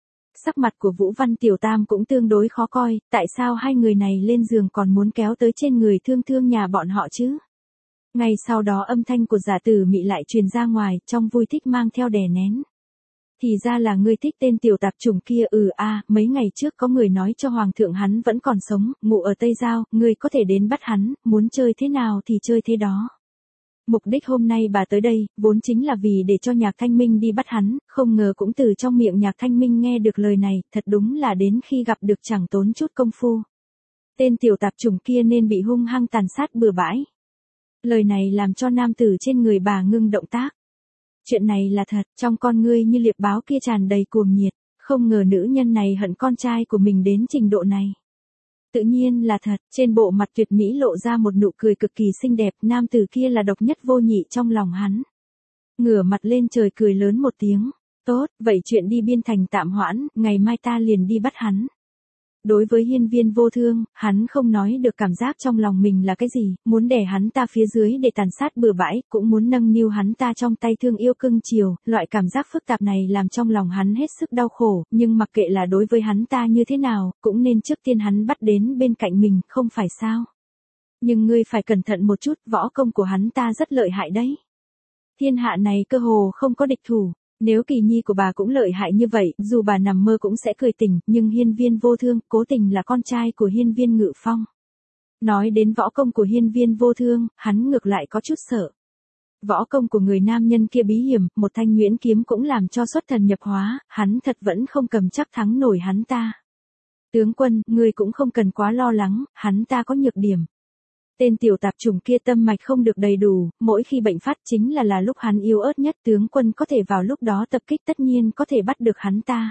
Sắc mặt của Vũ Văn Tiểu Tam cũng tương đối khó coi, tại sao hai người này lên giường còn muốn kéo tới trên người Thương Thương nhà bọn họ chứ? Ngay sau đó âm thanh của Dạ Tử Mị lại truyền ra ngoài, trong vui thích mang theo đè nén. Thì ra là ngươi thích tên tiểu tạp chủng kia, mấy ngày trước có người nói cho hoàng thượng hắn vẫn còn sống, ngụ ở Tây Giao, ngươi có thể đến bắt hắn, muốn chơi thế nào thì chơi thế đó. Mục đích hôm nay bà tới đây, vốn chính là vì để cho Nhạc Thanh Minh đi bắt hắn, không ngờ cũng từ trong miệng Nhạc Thanh Minh nghe được lời này, thật đúng là đến khi gặp được chẳng tốn chút công phu. Tên tiểu tạp chủng kia nên bị hung hăng tàn sát bừa bãi. Lời này làm cho nam tử trên người bà ngưng động tác. Chuyện này là thật, trong con ngươi như liệp báo kia tràn đầy cuồng nhiệt, không ngờ nữ nhân này hận con trai của mình đến trình độ này. Tự nhiên là thật, trên bộ mặt tuyệt mỹ lộ ra một nụ cười cực kỳ xinh đẹp, nam tử kia là độc nhất vô nhị trong lòng hắn. Ngửa mặt lên trời cười lớn một tiếng, Tốt, vậy chuyện đi Biên Thành tạm hoãn, ngày mai ta liền đi bắt hắn. Đối với Hiên Viên Vô Thương, hắn không nói được cảm giác trong lòng mình là cái gì, muốn đè hắn ta phía dưới để tàn sát bừa bãi, cũng muốn nâng niu hắn ta trong tay thương yêu cưng chiều, loại cảm giác phức tạp này làm trong lòng hắn hết sức đau khổ, nhưng mặc kệ là đối với hắn ta như thế nào, cũng nên trước tiên hắn bắt đến bên cạnh mình, không phải sao? Nhưng ngươi phải cẩn thận một chút, võ công của hắn ta rất lợi hại đấy. Thiên hạ này cơ hồ không có địch thủ. Nếu Kỳ nhi của bà cũng lợi hại như vậy, dù bà nằm mơ cũng sẽ cười tỉnh, nhưng Hiên Viên Vô Thương, cố tình là con trai của Hiên Viên Ngự Phong. Nói đến võ công của Hiên Viên Vô Thương, hắn ngược lại có chút sợ. Võ công của người nam nhân kia bí hiểm, một thanh nhuyễn kiếm cũng làm cho xuất thần nhập hóa, hắn thật vẫn không cầm chắc thắng nổi hắn ta. Tướng quân, ngươi cũng không cần quá lo lắng, hắn ta có nhược điểm. Tên tiểu tạp chủng kia tâm mạch không được đầy đủ, mỗi khi bệnh phát chính là lúc hắn yếu ớt nhất, tướng quân có thể vào lúc đó tập kích tất nhiên có thể bắt được hắn ta.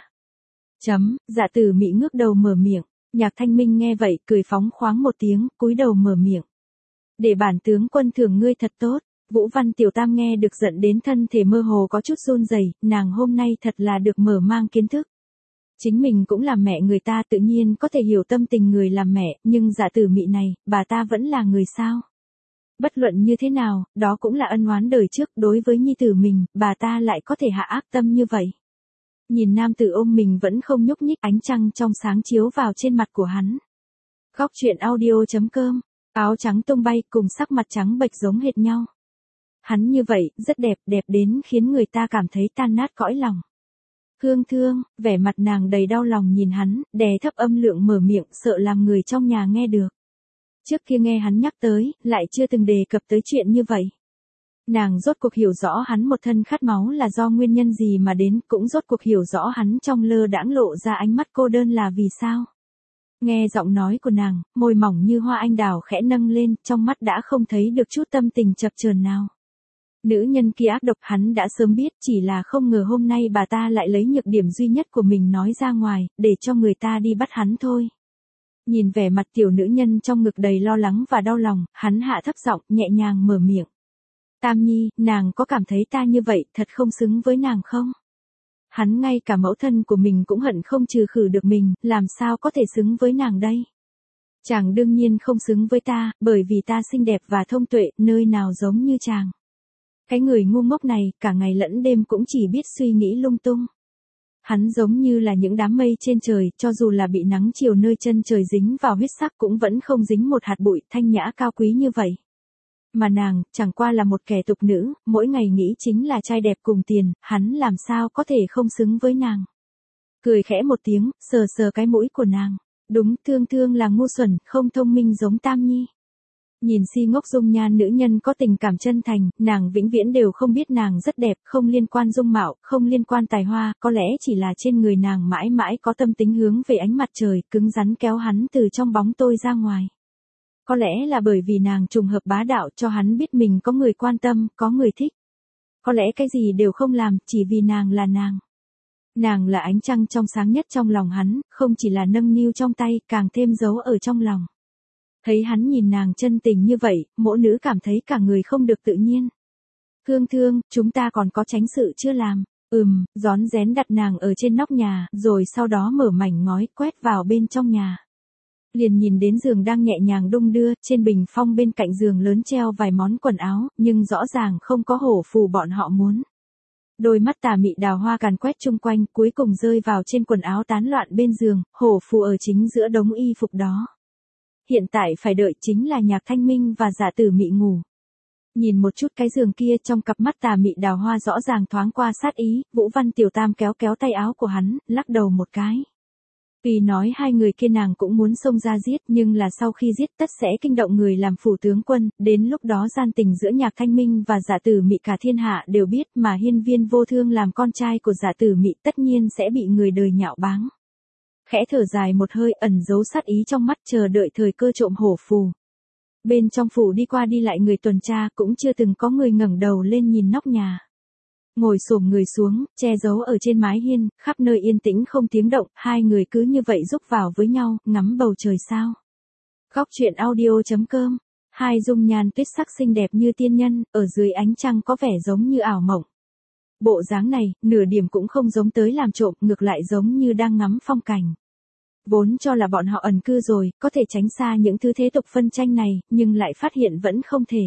Dạ Tử Mị ngước đầu mở miệng, Nhạc Thanh Minh nghe vậy cười phóng khoáng một tiếng, cúi đầu mở miệng. Để bản tướng quân thưởng ngươi thật tốt. Vũ Văn Tiểu Tam nghe được giận đến thân thể mơ hồ có chút run rẩy, nàng hôm nay thật là được mở mang kiến thức. Chính mình cũng là mẹ người ta tự nhiên có thể hiểu tâm tình người làm mẹ, nhưng Dạ Tử Mị này, bà ta vẫn là người sao? Bất luận như thế nào, đó cũng là ân oán đời trước, đối với nhi tử mình, bà ta lại có thể hạ ác tâm như vậy. Nhìn nam tử ôm mình vẫn không nhúc nhích, ánh trăng trong sáng chiếu vào trên mặt của hắn. Góc truyện audio.com, áo trắng tung bay cùng sắc mặt trắng bệch giống hệt nhau. Hắn như vậy, rất đẹp, đẹp đến khiến người ta cảm thấy tan nát cõi lòng. Hương Thương, vẻ mặt nàng đầy đau lòng nhìn hắn, đè thấp âm lượng mở miệng, sợ làm người trong nhà nghe được. Trước kia nghe hắn nhắc tới, lại chưa từng đề cập tới chuyện như vậy. Nàng rốt cuộc hiểu rõ hắn một thân khát máu là do nguyên nhân gì mà đến, cũng rốt cuộc hiểu rõ hắn trong lơ đãng lộ ra ánh mắt cô đơn là vì sao. Nghe giọng nói của nàng, môi mỏng như hoa anh đào khẽ nâng lên, trong mắt đã không thấy được chút tâm tình chập chờn nào. Nữ nhân kia ác độc hắn đã sớm biết, chỉ là không ngờ hôm nay bà ta lại lấy nhược điểm duy nhất của mình nói ra ngoài, để cho người ta đi bắt hắn thôi. Nhìn vẻ mặt tiểu nữ nhân trong ngực đầy lo lắng và đau lòng, hắn hạ thấp giọng, nhẹ nhàng mở miệng. Tam Nhi, nàng có cảm thấy ta như vậy thật không xứng với nàng không? Hắn ngay cả mẫu thân của mình cũng hận không trừ khử được mình, làm sao có thể xứng với nàng đây? Chàng đương nhiên không xứng với ta, bởi vì ta xinh đẹp và thông tuệ, nơi nào giống như chàng. Cái người ngu ngốc này, cả ngày lẫn đêm cũng chỉ biết suy nghĩ lung tung. Hắn giống như là những đám mây trên trời, cho dù là bị nắng chiều nơi chân trời dính vào huyết sắc cũng vẫn không dính một hạt bụi, thanh nhã cao quý như vậy. Mà nàng, chẳng qua là một kẻ tục nữ, mỗi ngày nghĩ chính là trai đẹp cùng tiền, hắn làm sao có thể không xứng với nàng. Cười khẽ một tiếng, sờ sờ cái mũi của nàng. Đúng, Thương Thương là ngu xuẩn, không thông minh giống Tam Nhi. Nhìn si ngốc dung nhan nữ nhân có tình cảm chân thành, nàng vĩnh viễn đều không biết nàng rất đẹp, không liên quan dung mạo, không liên quan tài hoa, có lẽ chỉ là trên người nàng mãi mãi có tâm tính hướng về ánh mặt trời, cứng rắn kéo hắn từ trong bóng tối ra ngoài. Có lẽ là bởi vì nàng trùng hợp bá đạo cho hắn biết mình có người quan tâm, có người thích. Có lẽ cái gì đều không làm, chỉ vì nàng là nàng. Nàng là ánh trăng trong sáng nhất trong lòng hắn, không chỉ là nâng niu trong tay, càng thêm giấu ở trong lòng. Thấy hắn nhìn nàng chân tình như vậy, mỗi nữ cảm thấy cả người không được tự nhiên. Thương Thương, chúng ta còn có chánh sự chưa làm. Rón rén đặt nàng ở trên nóc nhà, rồi sau đó mở mảnh ngói, quét vào bên trong nhà. Liền nhìn đến giường đang nhẹ nhàng đung đưa, trên bình phong bên cạnh giường lớn treo vài món quần áo, nhưng rõ ràng không có hổ phù bọn họ muốn. Đôi mắt Tà Mị Đào Hoa càn quét chung quanh, cuối cùng rơi vào trên quần áo tán loạn bên giường, hổ phù ở chính giữa đống y phục đó. Hiện tại phải đợi chính là Nhạc Thanh Minh và Dạ Tử Mị ngủ. Nhìn một chút cái giường kia, trong cặp mắt Tà Mị Đào Hoa rõ ràng thoáng qua sát ý, Vũ Văn Tiểu Tam kéo kéo tay áo của hắn, lắc đầu một cái. Vì nói hai người kia nàng cũng muốn xông ra giết, nhưng là sau khi giết tất sẽ kinh động người làm phủ tướng quân, đến lúc đó gian tình giữa Nhạc Thanh Minh và Dạ Tử Mị cả thiên hạ đều biết, mà Hiên Viên Vô Thương làm con trai của Dạ Tử Mị tất nhiên sẽ bị người đời nhạo báng. Khẽ thở dài một hơi, ẩn giấu sát ý trong mắt, chờ đợi thời cơ trộm hổ phù. Bên trong phủ đi qua đi lại người tuần tra, cũng chưa từng có người ngẩng đầu lên nhìn nóc nhà. Ngồi xổm người xuống, che giấu ở trên mái hiên, khắp nơi yên tĩnh không tiếng động, hai người cứ như vậy rúc vào với nhau, ngắm bầu trời sao. Góc truyện audio.com, hai dung nhan tuyết sắc xinh đẹp như tiên nhân, ở dưới ánh trăng có vẻ giống như ảo mộng. Bộ dáng này, nửa điểm cũng không giống tới làm trộm, ngược lại giống như đang ngắm phong cảnh. Vốn cho là bọn họ ẩn cư rồi, có thể tránh xa những thứ thế tục phân tranh này, nhưng lại phát hiện vẫn không thể.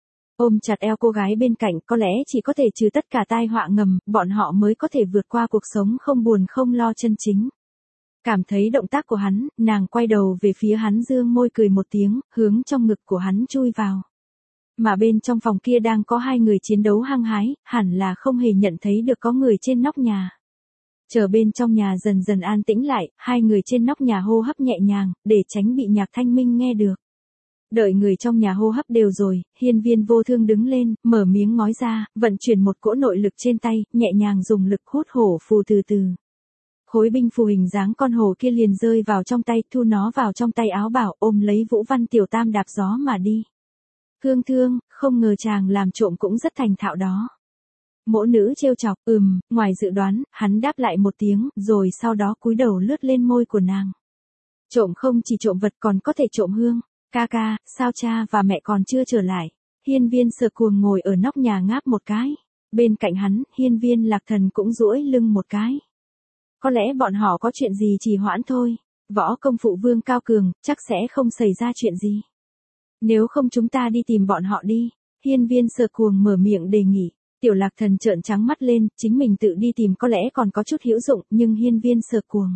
Ôm chặt eo cô gái bên cạnh, có lẽ chỉ có thể trừ tất cả tai họa ngầm, bọn họ mới có thể vượt qua cuộc sống không buồn không lo chân chính. Cảm thấy động tác của hắn, nàng quay đầu về phía hắn dương môi cười một tiếng, hướng trong ngực của hắn chui vào. Mà bên trong phòng kia đang có hai người chiến đấu hăng hái, hẳn là không hề nhận thấy được có người trên nóc nhà. Chờ bên trong nhà dần dần an tĩnh lại, hai người trên nóc nhà hô hấp nhẹ nhàng, để tránh bị Nhạc Thanh Minh nghe được. Đợi người trong nhà hô hấp đều rồi, Hiên Viên Vô Thương đứng lên, mở miếng ngói ra, vận chuyển một cỗ nội lực trên tay, nhẹ nhàng dùng lực hút hổ phù từ từ. Khối binh phù hình dáng con hổ kia liền rơi vào trong tay, thu nó vào trong tay áo bảo, ôm lấy Vũ Văn Tiểu Tam đạp gió mà đi. Thương Thương, không ngờ chàng làm trộm cũng rất thành thạo đó. Mỗ nữ trêu chọc, ngoài dự đoán, hắn đáp lại một tiếng, rồi sau đó cúi đầu lướt lên môi của nàng. Trộm không chỉ trộm vật còn có thể trộm hương. Ca ca, sao cha và mẹ còn chưa trở lại? Hiên Viên Sở Cuồng ngồi ở nóc nhà ngáp một cái. Bên cạnh hắn, Hiên Viên Lạc Thần cũng duỗi lưng một cái. Có lẽ bọn họ có chuyện gì trì hoãn thôi. Võ công phụ vương cao cường, chắc sẽ không xảy ra chuyện gì. Nếu không chúng ta đi tìm bọn họ đi. Hiên Viên Sở Cuồng mở miệng đề nghị. Tiểu Lạc Thần trợn trắng mắt lên, chính mình tự đi tìm có lẽ còn có chút hữu dụng, nhưng Hiên Viên Sở Cuồng.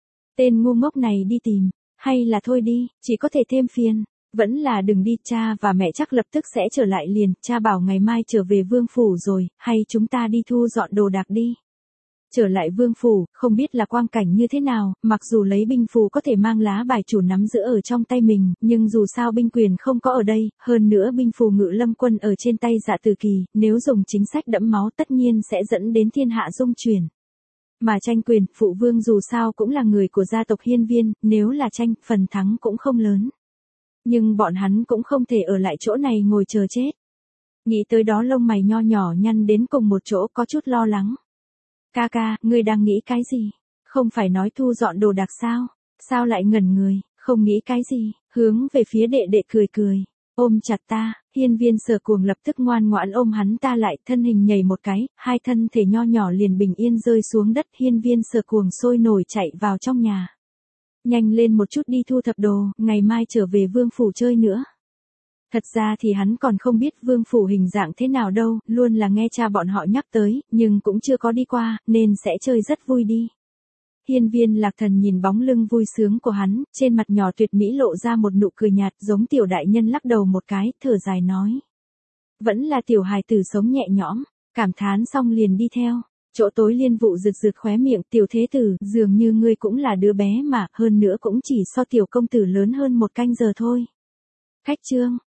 Tên ngu ngốc này đi tìm, hay là thôi đi, chỉ có thể thêm phiền. Vẫn là đừng đi, cha và mẹ chắc lập tức sẽ trở lại liền, cha bảo ngày mai trở về vương phủ rồi, hay chúng ta đi thu dọn đồ đạc đi. Trở lại vương phủ, không biết là quang cảnh như thế nào, mặc dù lấy binh phù có thể mang lá bài chủ nắm giữ ở trong tay mình, nhưng dù sao binh quyền không có ở đây, hơn nữa binh phù Ngự Lâm Quân ở trên tay Dạ Từ Kỳ, nếu dùng chính sách đẫm máu tất nhiên sẽ dẫn đến thiên hạ dung chuyển. Mà tranh quyền, phụ vương dù sao cũng là người của gia tộc Hiên Viên, nếu là tranh, phần thắng cũng không lớn. Nhưng bọn hắn cũng không thể ở lại chỗ này ngồi chờ chết. Nghĩ tới đó lông mày nho nhỏ nhăn đến cùng một chỗ, có chút lo lắng. Ca ca, ngươi đang nghĩ cái gì? Không phải nói thu dọn đồ đạc sao? Sao lại ngẩn người, không nghĩ cái gì? Hướng về phía đệ đệ cười cười. Ôm chặt ta, Hiên Viên Sở Cuồng lập tức ngoan ngoãn ôm hắn ta lại, thân hình nhảy một cái, hai thân thể nho nhỏ liền bình yên rơi xuống đất. Hiên Viên Sở Cuồng sôi nổi chạy vào trong nhà. Nhanh lên một chút đi thu thập đồ, ngày mai trở về vương phủ chơi nữa. Thật ra thì hắn còn không biết vương phủ hình dạng thế nào đâu, luôn là nghe cha bọn họ nhắc tới, nhưng cũng chưa có đi qua, nên sẽ chơi rất vui đi. Hiên Viên Lạc Thần nhìn bóng lưng vui sướng của hắn, trên mặt nhỏ tuyệt mỹ lộ ra một nụ cười nhạt, giống tiểu đại nhân lắc đầu một cái, thở dài nói. Vẫn là tiểu hài tử sống nhẹ nhõm, cảm thán xong liền đi theo. Chỗ tối Liên Vụ rực rực khóe miệng, tiểu thế tử, dường như ngươi cũng là đứa bé mà, hơn nữa cũng chỉ so tiểu công tử lớn hơn một canh giờ thôi. Khách trương,